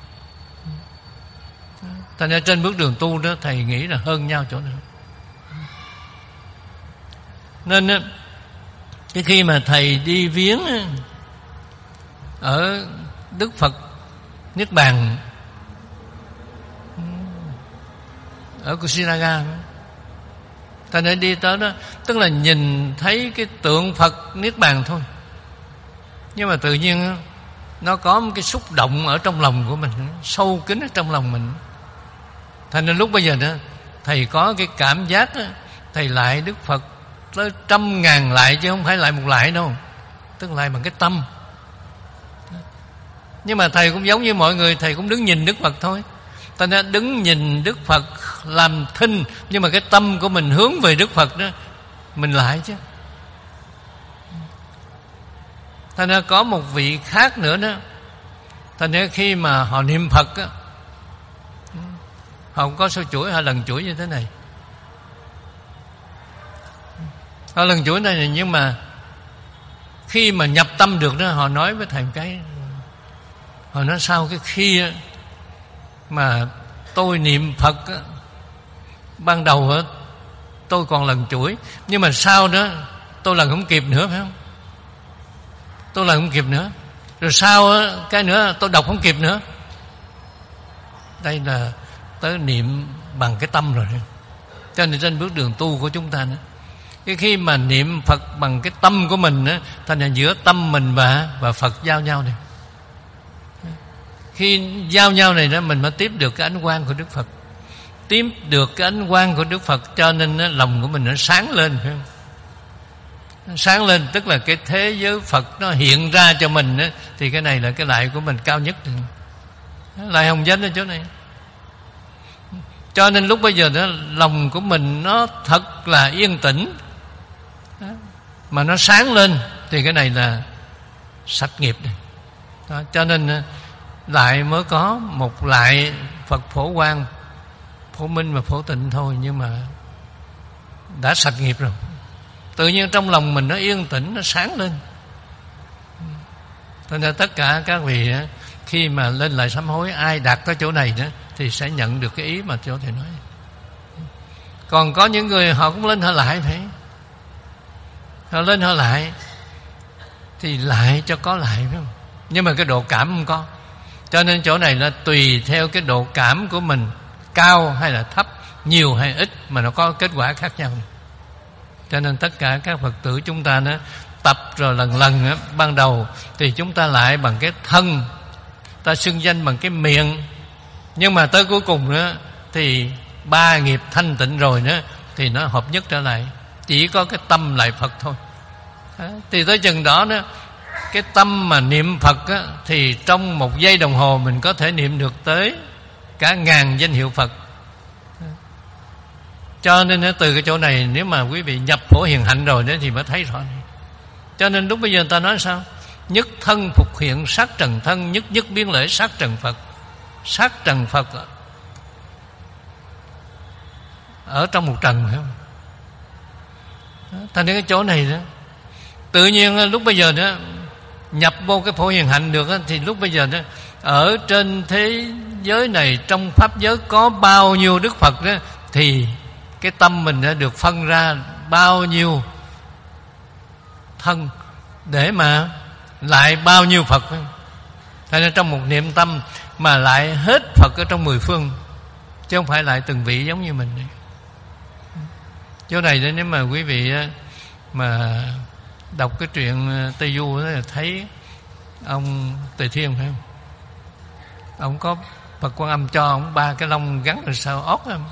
Thành ra trên bước đường tu đó, thầy nghĩ là hơn nhau chỗ nào. Nên cái khi mà thầy đi viếng ở Đức Phật Niết Bàn ở Kusinaga, ta nên đi tới đó, tức là nhìn thấy cái tượng Phật Niết Bàn thôi, nhưng mà tự nhiên nó có một cái xúc động ở trong lòng của mình, sâu kín ở trong lòng mình. Thành nên lúc bây giờ đó, thầy có cái cảm giác đó, thầy lại Đức Phật tới trăm ngàn lại chứ không phải lại một lại đâu, tức lại bằng cái tâm. Nhưng mà thầy cũng giống như mọi người, thầy cũng đứng nhìn Đức Phật thôi. Ta đã đứng nhìn Đức Phật làm thinh, nhưng mà cái tâm của mình hướng về Đức Phật đó, mình lại chứ. Thành ra có một vị khác nữa đó. Thành ra khi mà họ niệm Phật á, họ không có số chuỗi, họ lần chuỗi như thế này. Họ lần chuỗi này, nhưng mà khi mà nhập tâm được đó, họ nói với thầy một cái. Họ nói sao cái khi á, mà tôi niệm Phật á, ban đầu á, tôi còn lần chuỗi, nhưng mà sau đó tôi lần không kịp nữa, phải không? Tôi lần không kịp nữa. Rồi sau á, cái nữa tôi đọc không kịp nữa. Đây là tới niệm bằng cái tâm rồi. Cho nên trên bước đường tu của chúng ta nữa, cái khi mà niệm Phật bằng cái tâm của mình á, thành ra giữa tâm mình và và Phật giao nhau này. Khi giao nhau này đó, mình mới tiếp được cái ánh quang của Đức Phật, tiếp được cái ánh quang của Đức Phật, cho nên đó, lòng của mình nó sáng lên, phải không? Sáng lên tức là cái thế giới Phật nó hiện ra cho mình á, thì cái này là cái lại của mình cao nhất. Lại hồng danh ở chỗ này. Cho nên lúc bây giờ đó, lòng của mình nó thật là yên tĩnh, mà nó sáng lên, thì cái này là sạch nghiệp này. Đó, cho nên lại mới có một lại Phật Phổ Quang, Phổ Minh và Phổ Tịnh thôi, nhưng mà đã sạch nghiệp rồi. Tự nhiên trong lòng mình nó yên tĩnh, nó sáng lên. Cho nên tất cả các vị khi mà lên lại sám hối, ai đạt tới chỗ này đó thì sẽ nhận được cái ý mà chỗ thầy nói. Còn có những người họ cũng lên họ lại phải, họ lên họ lại thì lại cho có lại, phải không? Nhưng mà cái độ cảm không có. Cho nên chỗ này là tùy theo cái độ cảm của mình, cao hay là thấp, nhiều hay ít, mà nó có kết quả khác nhau. Cho nên tất cả các Phật tử chúng ta đó, tập rồi lần lần đó, ban đầu thì chúng ta lại bằng cái thân, ta xưng danh bằng cái miệng, nhưng mà tới cuối cùng đó thì ba nghiệp thanh tịnh rồi đó thì nó hợp nhất trở lại, chỉ có cái tâm lại Phật thôi. Đó, thì tới chừng đó đó, cái tâm mà niệm Phật á, thì trong một giây đồng hồ mình có thể niệm được tới cả ngàn danh hiệu Phật. Cho nên từ cái chỗ này, nếu mà quý vị nhập Phổ Hiền Hạnh rồi đó thì mới thấy rõ. Cho nên lúc bây giờ người ta nói sao? Nhất thân phục hiện sát trần thân, nhất nhất biến lễ sát trần Phật. Sát trần Phật ở trong một trần, phải không? Thành đến cái chỗ này đó, tự nhiên lúc bây giờ đó nhập vô cái Phổ Hiền Hạnh được đó, thì lúc bây giờ đó ở trên thế giới này, trong pháp giới có bao nhiêu Đức Phật đó, thì cái tâm mình đã được phân ra bao nhiêu thân để mà lại bao nhiêu Phật. Thành ra trong một niệm tâm mà lại hết Phật ở trong mười phương, chứ không phải lại từng vị giống như mình. Chỗ này đó, nếu mà quý vị mà đọc cái truyện Tây Du đó, là thấy ông Tề Thiên, phải không? Ông có Phật Quan Âm cho ông ba cái lông gắn ở sau óc đó.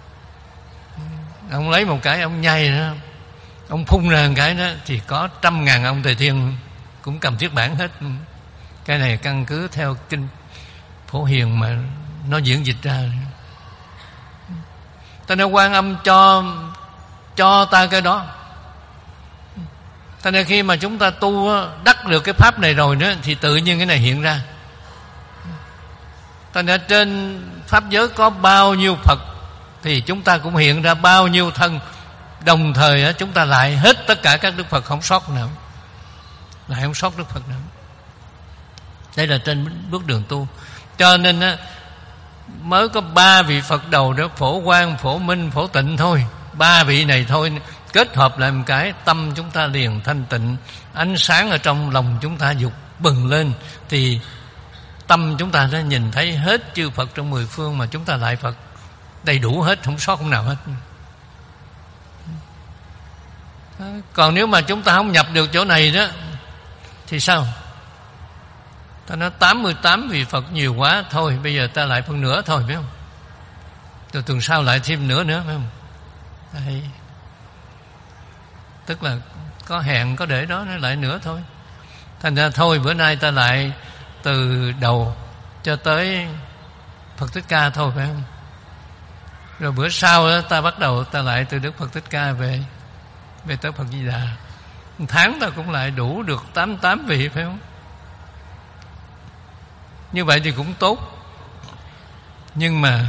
Ông lấy một cái ông nhai đó, ông phun ra một cái đó thì có trăm ngàn ông Tề Thiên cũng cầm chiếc bản hết. Cái này căn cứ theo kinh Phổ Hiền mà nó diễn dịch ra. Ta nói Quan Âm cho cho ta cái đó. Ta nói khi mà chúng ta tu đắc được cái pháp này rồi đó, thì tự nhiên cái này hiện ra. Ta nói trên pháp giới có bao nhiêu Phật thì chúng ta cũng hiện ra bao nhiêu thân. Đồng thời chúng ta lại hết tất cả các Đức Phật, không sót nào, lại không sót Đức Phật nào. Đây là trên bước đường tu. Cho nên mới có ba vị Phật đầu đó, Phổ Quang, Phổ Minh, Phổ Tịnh thôi. Ba vị này thôi, kết hợp lại một cái, tâm chúng ta liền thanh tịnh, ánh sáng ở trong lòng chúng ta dục bừng lên, thì tâm chúng ta đã nhìn thấy hết chư Phật trong mười phương, mà chúng ta lại Phật đầy đủ hết, không sót không nào hết. Còn nếu mà chúng ta không nhập được chỗ này đó thì sao? Ta nói tám mươi tám vị Phật nhiều quá, thôi bây giờ ta lại phân nửa thôi, phải không? Rồi tuần sau lại thêm nửa nữa, phải không? Đấy. Tức là có hẹn, có để đó, nó lại nữa thôi. Thành ra thôi bữa nay ta lại từ đầu cho tới Phật Thích Ca thôi, phải không? Rồi bữa sau đó, ta bắt đầu ta lại từ Đức Phật Thích Ca về về tới Phật Di Đà. Một tháng ta cũng lại đủ được tám mươi tám vị, phải không? Như vậy thì cũng tốt. Nhưng mà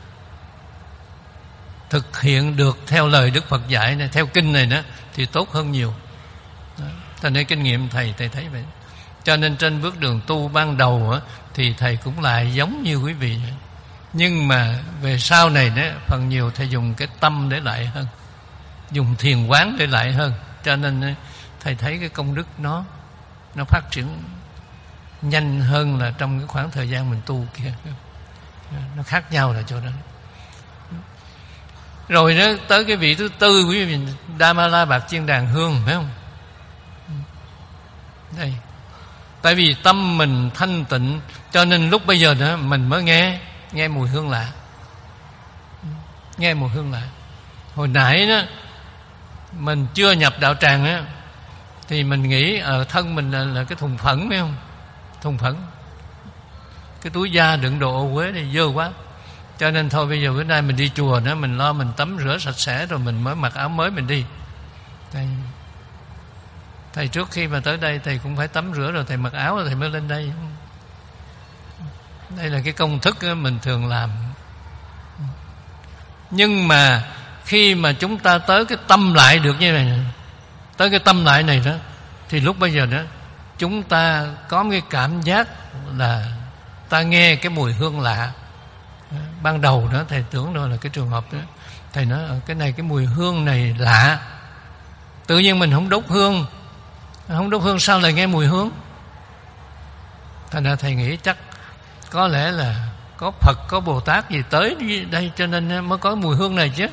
thực hiện được theo lời Đức Phật dạy này, theo kinh này đó, thì tốt hơn nhiều. Thành nên kinh nghiệm thầy thầy thấy vậy. Cho nên trên bước đường tu ban đầu á, thì thầy cũng lại giống như quý vị. Nhưng mà về sau này đó, phần nhiều thầy dùng cái tâm để lại hơn, dùng thiền quán để lại hơn. Cho nên thầy thấy cái công đức nó nó phát triển nhanh hơn là trong cái khoảng thời gian mình tu kia. Nó khác nhau là chỗ đó. Rồi đó, tới cái vị thứ tư, quý vị, Đa-ma-la Bạc Chiên Đàn Hương, phải không? Đây. Tại vì tâm mình thanh tịnh, cho nên lúc bây giờ đó mình mới nghe nghe mùi hương lạ. Nghe mùi hương lạ. Hồi nãy đó mình chưa nhập đạo tràng á, thì mình nghĩ ở thân mình là, là cái thùng phẫn, phải không? Thùng phẫn, cái túi da đựng đồ ô uế này dơ quá, cho nên thôi bây giờ bữa nay mình đi chùa nữa, mình lo mình tắm rửa sạch sẽ rồi mình mới mặc áo mới mình đi. Thầy, thầy trước khi mà tới đây thầy cũng phải tắm rửa rồi thầy mặc áo rồi thầy mới lên đây. Đây là cái công thức mình thường làm. Nhưng mà khi mà chúng ta tới cái tâm lại được như này, tới cái tâm lại này đó, thì lúc bây giờ đó chúng ta có cái cảm giác là ta nghe cái mùi hương lạ. Ban đầu đó thầy tưởng đó là cái trường hợp đó, thầy nói cái này, cái mùi hương này lạ. Tự nhiên mình không đốt hương, không đốt hương sao lại nghe mùi hương? Thành ra thầy nghĩ chắc có lẽ là có Phật, có Bồ Tát gì tới đây cho nên mới có mùi hương này chứ.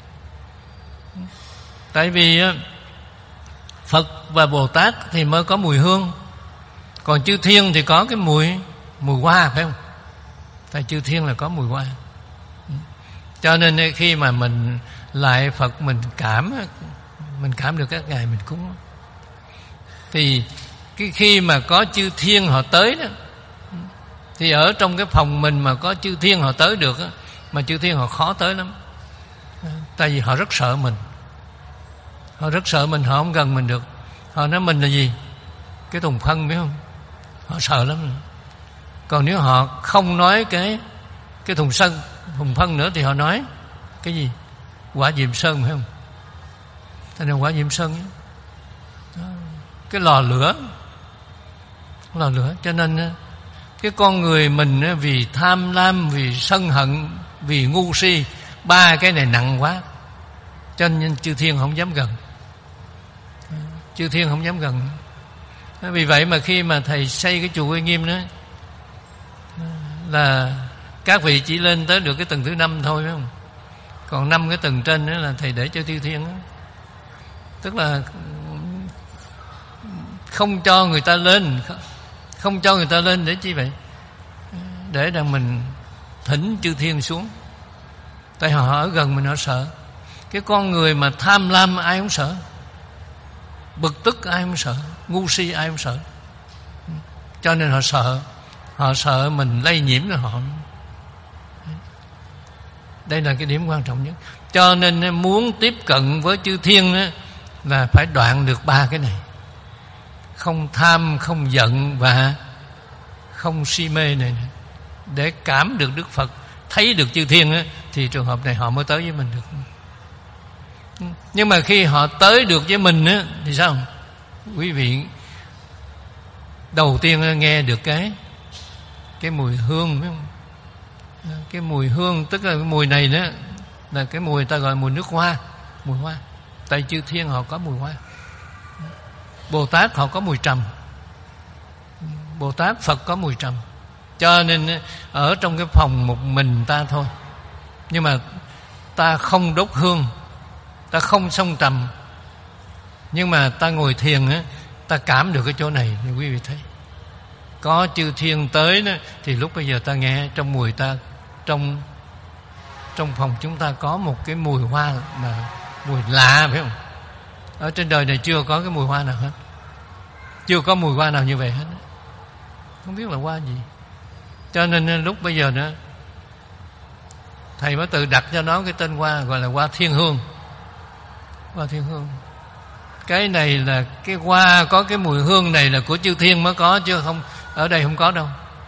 Tại vì Phật và Bồ Tát thì mới có mùi hương, còn chư thiên thì có cái mùi mùi hoa, phải không? Tại chư thiên là có mùi hoa. Cho nên khi mà mình lại Phật, mình cảm mình cảm được các ngài mình cúng, thì cái khi mà có chư thiên họ tới đó, thì ở trong cái phòng mình mà có chư thiên họ tới được đó, mà chư thiên họ khó tới lắm. Tại vì họ rất sợ mình, họ rất sợ mình, họ không gần mình được. Họ nói mình là gì? Cái thùng phân, biết không? Họ sợ lắm rồi. Còn nếu họ không nói cái cái thùng sân, thùng phân nữa thì họ nói cái gì? Quả diệm sơn, phải không? Thế nên quả diệm sơn đó, cái lò lửa, lò lửa. Cho nên cái con người mình vì tham lam, vì sân hận, vì ngu si, ba cái này nặng quá, cho nên chư thiên không dám gần, chư thiên không dám gần. Vì vậy mà khi mà thầy xây cái chùa Uy Nghiêm đó, là các vị chỉ lên tới được cái tầng thứ năm thôi, phải không? Còn năm cái tầng trên đó là thầy để cho chư thiên đó. Tức là không cho người ta lên, không cho người ta lên để chi vậy? Để rằng mình thỉnh chư thiên xuống. Tại họ ở gần mình họ sợ. Cái con người mà tham lam ai không sợ, bực tức ai không sợ, ngu si ai không sợ. Cho nên họ sợ, họ sợ mình lây nhiễm rồi họ. Đây là cái điểm quan trọng nhất. Cho nên muốn tiếp cận với chư thiên đó, là phải đoạn được ba cái này: không tham, không giận và không si mê này. Để cảm được Đức Phật, thấy được chư thiên đó, thì trường hợp này họ mới tới với mình được. Nhưng mà khi họ tới được với mình á, thì sao? Quý vị đầu tiên nghe được cái cái mùi hương, phải không? Cái mùi hương, tức là cái mùi này đó là cái mùi ta gọi mùi nước hoa, mùi hoa. Tại chư thiên họ có mùi hoa, Bồ Tát họ có mùi trầm, Bồ Tát Phật có mùi trầm. Cho nên ở trong cái phòng một mình ta thôi, nhưng mà ta không đốt hương, ta không xông trầm, nhưng mà ta ngồi thiền á, ta cảm được cái chỗ này. Thì quý vị thấy có chư thiên tới đó, thì lúc bây giờ ta nghe trong mùi ta, trong trong phòng chúng ta có một cái mùi hoa mà mùi lạ, phải không? Ở trên đời này chưa có cái mùi hoa nào hết, chưa có mùi hoa nào như vậy hết, không biết là hoa gì. Cho nên lúc bây giờ nữa thầy mới tự đặt cho nó cái tên hoa gọi là hoa thiên hương. Hoa thiên hương, cái này là cái hoa có cái mùi hương này là của chư thiên mới có, chứ không ở đây không có đâu.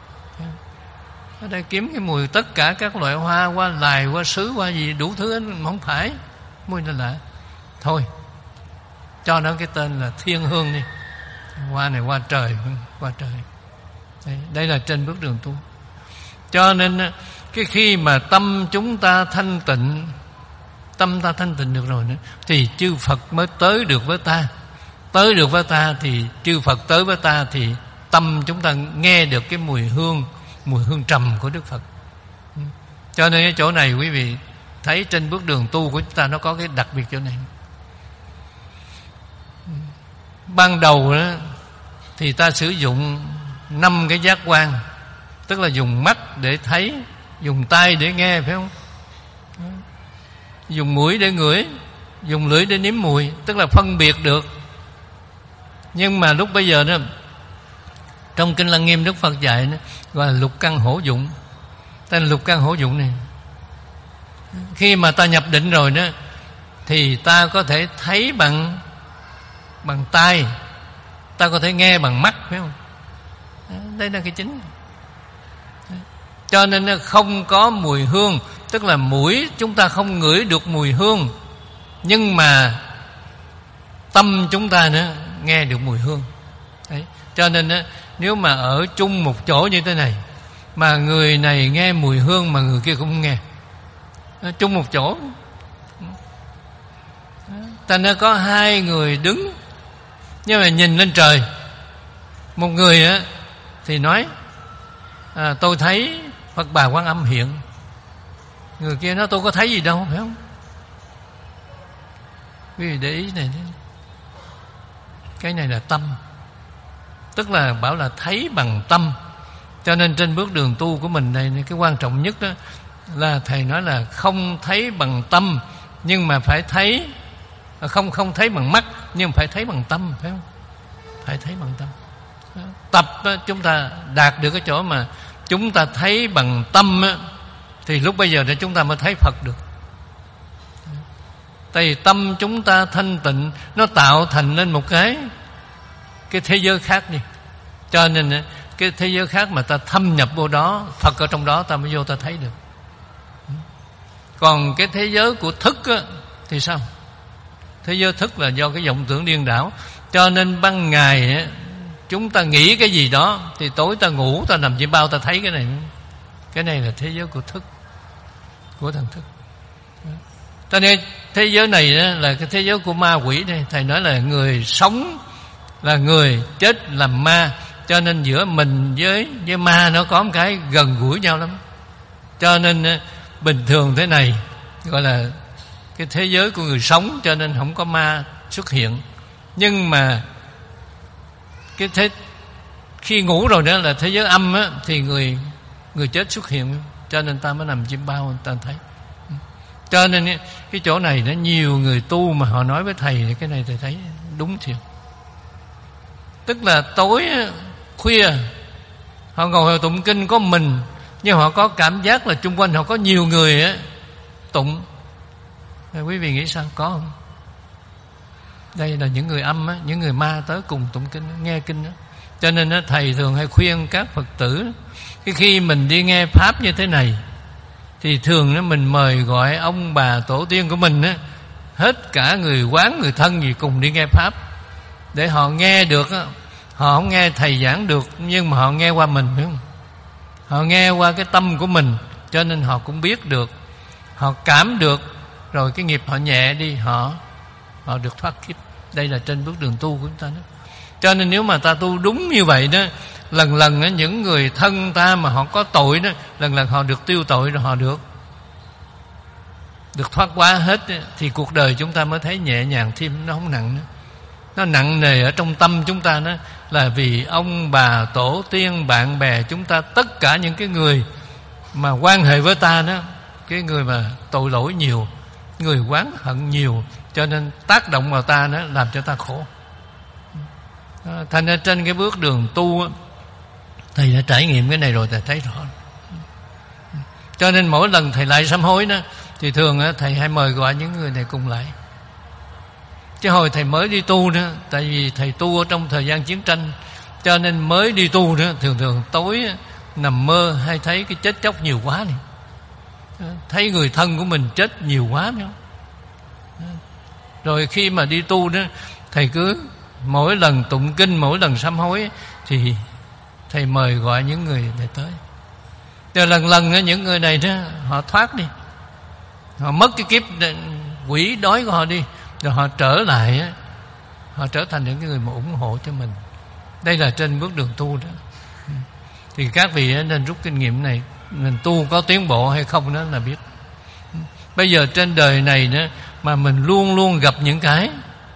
Ở đây kiếm cái mùi tất cả các loại hoa, hoa lài, hoa sứ, hoa gì đủ thứ, không phải mùi này lạ. Thôi cho nó cái tên là thiên hương đi. Hoa này hoa trời, hoa trời. Đây, đây là trên bước đường tu. Cho nên cái khi mà tâm chúng ta thanh tịnh, tâm ta thanh tịnh được rồi nữa, thì chư Phật mới tới được với ta. Tới được với ta thì chư Phật tới với ta, thì tâm chúng ta nghe được cái mùi hương, mùi hương trầm của Đức Phật. Cho nên cái chỗ này quý vị thấy trên bước đường tu của chúng ta nó có cái đặc biệt chỗ này. Ban đầu đó thì ta sử dụng năm cái giác quan, tức là dùng mắt để thấy, dùng tai để nghe, phải không? Dùng mũi để ngửi, dùng lưỡi để nếm mùi, tức là phân biệt được Nhưng mà lúc bây giờ đó, trong Kinh Lăng Nghiêm Đức Phật dạy đó, gọi là lục căn hổ dụng. Tên là lục căn hổ dụng này. Khi mà ta nhập định rồi đó, thì ta có thể thấy bằng bằng tai, ta có thể nghe bằng mắt, phải không? Đây là cái chính. Cho nên không có mùi hương, tức là mũi chúng ta không ngửi được mùi hương, nhưng mà tâm chúng ta nữa nghe được mùi hương. Đấy. Cho nên nếu mà ở chung một chỗ như thế này, mà người này nghe mùi hương mà người kia cũng không nghe, ở chung một chỗ, ta nó có hai người đứng nhưng mà nhìn lên trời. Một người á thì nói à, tôi thấy Phật Bà Quan Âm hiện. Người kia nói tôi có thấy gì đâu, phải không? Quý vị để ý này, cái này là tâm, tức là bảo là thấy bằng tâm. Cho nên trên bước đường tu của mình này, cái quan trọng nhất đó là thầy nói là không thấy bằng tâm, nhưng mà phải thấy, không không thấy bằng mắt, nhưng mà phải thấy bằng tâm, phải không? Phải thấy bằng tâm. Tập chúng ta đạt được cái chỗ mà chúng ta thấy bằng tâm á, thì lúc bây giờ để chúng ta mới thấy Phật được. Tại vì tâm chúng ta thanh tịnh, nó tạo thành nên một cái cái thế giới khác đi. Cho nên cái thế giới khác mà ta thâm nhập vô đó, Phật ở trong đó ta mới vô ta thấy được. Còn cái thế giới của thức á, thì sao? Thế giới thức là do cái vọng tưởng điên đảo. Cho nên ban ngày á, chúng ta nghĩ cái gì đó, thì tối ta ngủ, ta nằm trên bao ta thấy cái này. Cái này là thế giới của thức, của thần thức. Cho nên thế giới này là cái thế giới của ma quỷ đây. Thầy nói là người sống là người, chết làm ma. Cho nên giữa mình với với ma nó có một cái gần gũi nhau lắm. Cho nên bình thường thế này gọi là cái thế giới của người sống, cho nên không có ma xuất hiện. Nhưng mà cái thế khi ngủ rồi đó là thế giới âm á, thì người người chết xuất hiện. Cho nên ta mới nằm chim bao ta thấy. Cho nên cái chỗ này nó nhiều người tu mà họ nói với thầy thì cái này thầy thấy đúng thiệt. Tức là tối khuya họ ngồi họ tụng kinh có mình, nhưng họ có cảm giác là chung quanh họ có nhiều người á tụng. Quý vị nghĩ sao? Có không? Đây là những người âm á, những người ma tới cùng tụng kinh, nghe kinh đó. Cho nên á, thầy thường hay khuyên các Phật tử, cái khi mình đi nghe pháp như thế này thì thường á, mình mời gọi ông bà tổ tiên của mình á, hết cả người quán người thân gì cùng đi nghe pháp, để họ nghe được á. Họ không nghe thầy giảng được, nhưng mà họ nghe qua mình, phải không? Họ nghe qua cái tâm của mình, cho nên họ cũng biết được, họ cảm được, rồi cái nghiệp họ nhẹ đi, họ họ được thoát kiếp. Đây là trên bước đường tu của chúng ta đó. Cho nên nếu mà ta tu đúng như vậy đó, lần lần đó, những người thân ta mà họ có tội đó, lần lần họ được tiêu tội, rồi họ được được thoát quá hết, thì cuộc đời chúng ta mới thấy nhẹ nhàng thêm, nó không nặng nữa. Nó nặng nề ở trong tâm chúng ta đó, là vì ông bà tổ tiên bạn bè chúng ta, tất cả những cái người mà quan hệ với ta đó, cái người mà tội lỗi nhiều, người oán hận nhiều, cho nên tác động vào ta đó, làm cho ta khổ. Thành ra trên cái bước đường tu, thầy đã trải nghiệm cái này rồi, thầy thấy rõ. Cho nên mỗi lần thầy lại sám hối đó, thì thường thầy hay mời gọi những người này cùng lại. Chứ hồi thầy mới đi tu đó, tại vì thầy tu ở trong thời gian chiến tranh, cho nên mới đi tu đó, thường thường tối nằm mơ hay thấy cái chết chóc nhiều quá này, thấy người thân của mình chết nhiều quá nữa. Rồi khi mà đi tu đó, thầy cứ mỗi lần tụng kinh, mỗi lần sám hối, thì thầy mời gọi những người này tới. Rồi lần lần đó, những người này đó, họ thoát đi, họ mất cái kiếp quỷ đói của họ đi, rồi họ trở lại, họ trở thành những người mà ủng hộ cho mình. Đây là trên bước đường tu đó. Thì các vị nên rút kinh nghiệm này, mình tu có tiến bộ hay không đó là biết. Bây giờ trên đời này đó, mà mình luôn luôn gặp những cái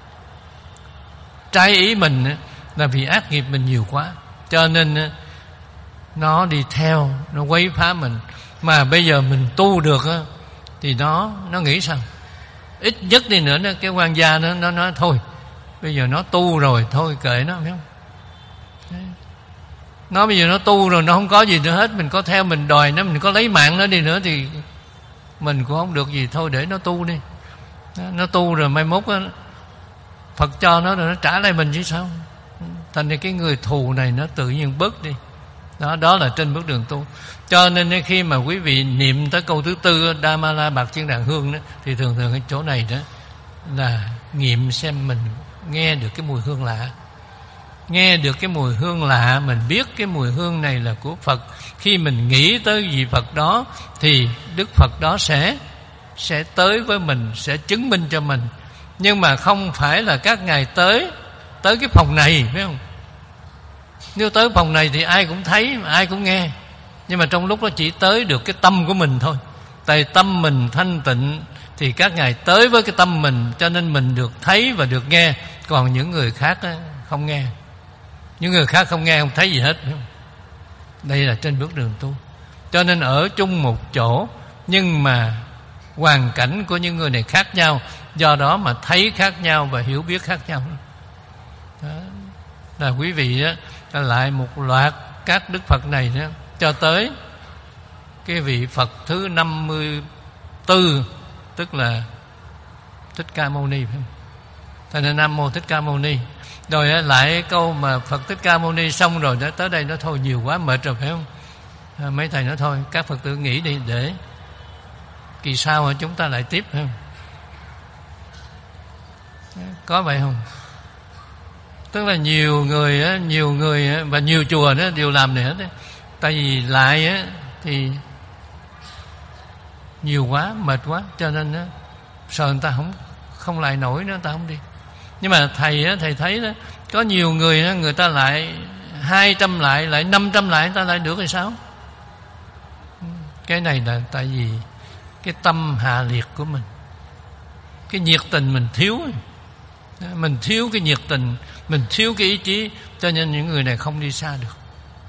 trái ý mình, là vì ác nghiệp mình nhiều quá, cho nên nó đi theo, nó quấy phá mình. Mà bây giờ mình tu được thì nó nó nghĩ sao? Ít nhất đi nữa đó, cái quan gia nó nó nói thôi, Bây giờ nó tu rồi, thôi kệ nó, phải không? Đấy. Nó bây giờ nó tu rồi, nó không có gì nữa hết. Mình có theo mình đòi nó, mình có lấy mạng nó đi nữa thì mình cũng không được gì. Thôi để nó tu đi. Nó tu rồi mai mốt đó, Phật cho nó rồi nó trả lại mình chứ sao. Thành ra cái người thù này nó tự nhiên bớt đi. Đó, đó là trên bước đường tu. Cho nên khi mà quý vị niệm tới câu thứ tư Dhamma bạc chiên đàn hương đó, thì thường thường cái chỗ này đó là nghiệm xem mình nghe được cái mùi hương lạ. Nghe được cái mùi hương lạ, mình biết cái mùi hương này là của Phật. Khi mình nghĩ tới vị Phật đó thì Đức Phật đó sẽ sẽ tới với mình, sẽ chứng minh cho mình. Nhưng mà không phải là các ngài tới tới cái phòng này, phải không? Nếu tới phòng này thì ai cũng thấy, ai cũng nghe. Nhưng mà trong lúc đó chỉ tới được cái tâm của mình thôi. Tại tâm mình thanh tịnh thì các ngài tới với cái tâm mình, cho nên mình được thấy và được nghe. Còn những người khác không nghe. Những người khác không nghe, không thấy gì hết. Đây là trên bước đường tu. Cho nên ở chung một chỗ, nhưng mà hoàn cảnh của những người này khác nhau, do đó mà thấy khác nhau và hiểu biết khác nhau. Đó là quý vị đó, lại một loạt các Đức Phật này đó, cho tới cái vị Phật thứ năm mươi tư, tức là Thích Ca Mâu Ni, phải không? Thành ra Nam Mô Thích Ca Mâu Ni. Rồi lại câu mà Phật Thích Ca Mâu Ni xong rồi đó, tới đây nó thôi nhiều quá mệt rồi, phải không? À, mấy thầy nói thôi các Phật tử nghỉ đi, để kỳ sau chúng ta lại tiếp, phải không? Có vậy không? Tức là nhiều người nhiều người và nhiều chùa đó đều làm này hết đấy. Tại vì lại thì nhiều quá, mệt quá, cho nên đó, sợ người ta không không lại nổi nữa, người ta không đi. Nhưng mà thầy thầy thấy đó, có nhiều người đó, người ta lại hai trăm lại, lại năm trăm lại, người ta lại được hay sao? Cái này là tại vì cái tâm hạ liệt của mình, cái nhiệt tình mình thiếu. Mình thiếu cái nhiệt tình, mình thiếu cái ý chí, cho nên những người này không đi xa được.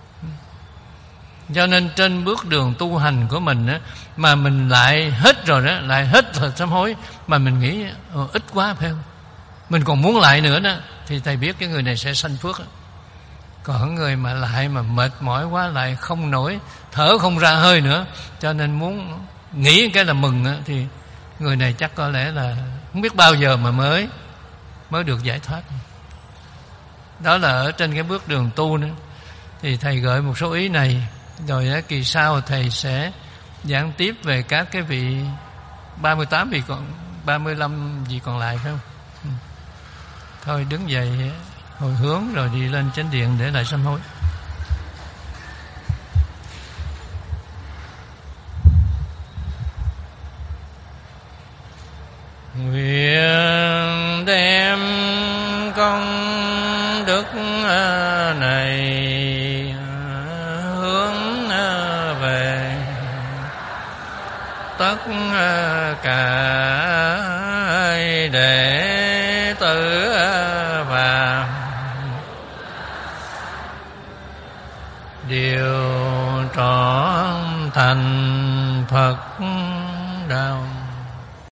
Cho nên trên bước đường tu hành của mình á, mà mình lại hết rồi đó, lại hết rồi sám hối, mà mình nghĩ ờ, ít quá, phải không? Mình còn muốn lại nữa đó, thì thầy biết cái người này sẽ sanh phước đó. Còn người mà lại mà mệt mỏi quá, lại không nổi, thở không ra hơi nữa, cho nên muốn nghĩ cái là mừng đó, thì người này chắc có lẽ là không biết bao giờ mà mới mới được giải thoát. Đó là ở trên cái bước đường tu nữa. Thì thầy gợi một số ý này, rồi á, kỳ sau thầy sẽ giảng tiếp về các cái vị ba mươi tám vị còn ba mươi lăm vị còn lại, phải không? Ừ. Thôi đứng dậy hồi hướng rồi đi lên chánh điện để lại sám hối. Nguyện đem công đức này hướng về tất cả đệ tử và đều trọn thành Phật đạo.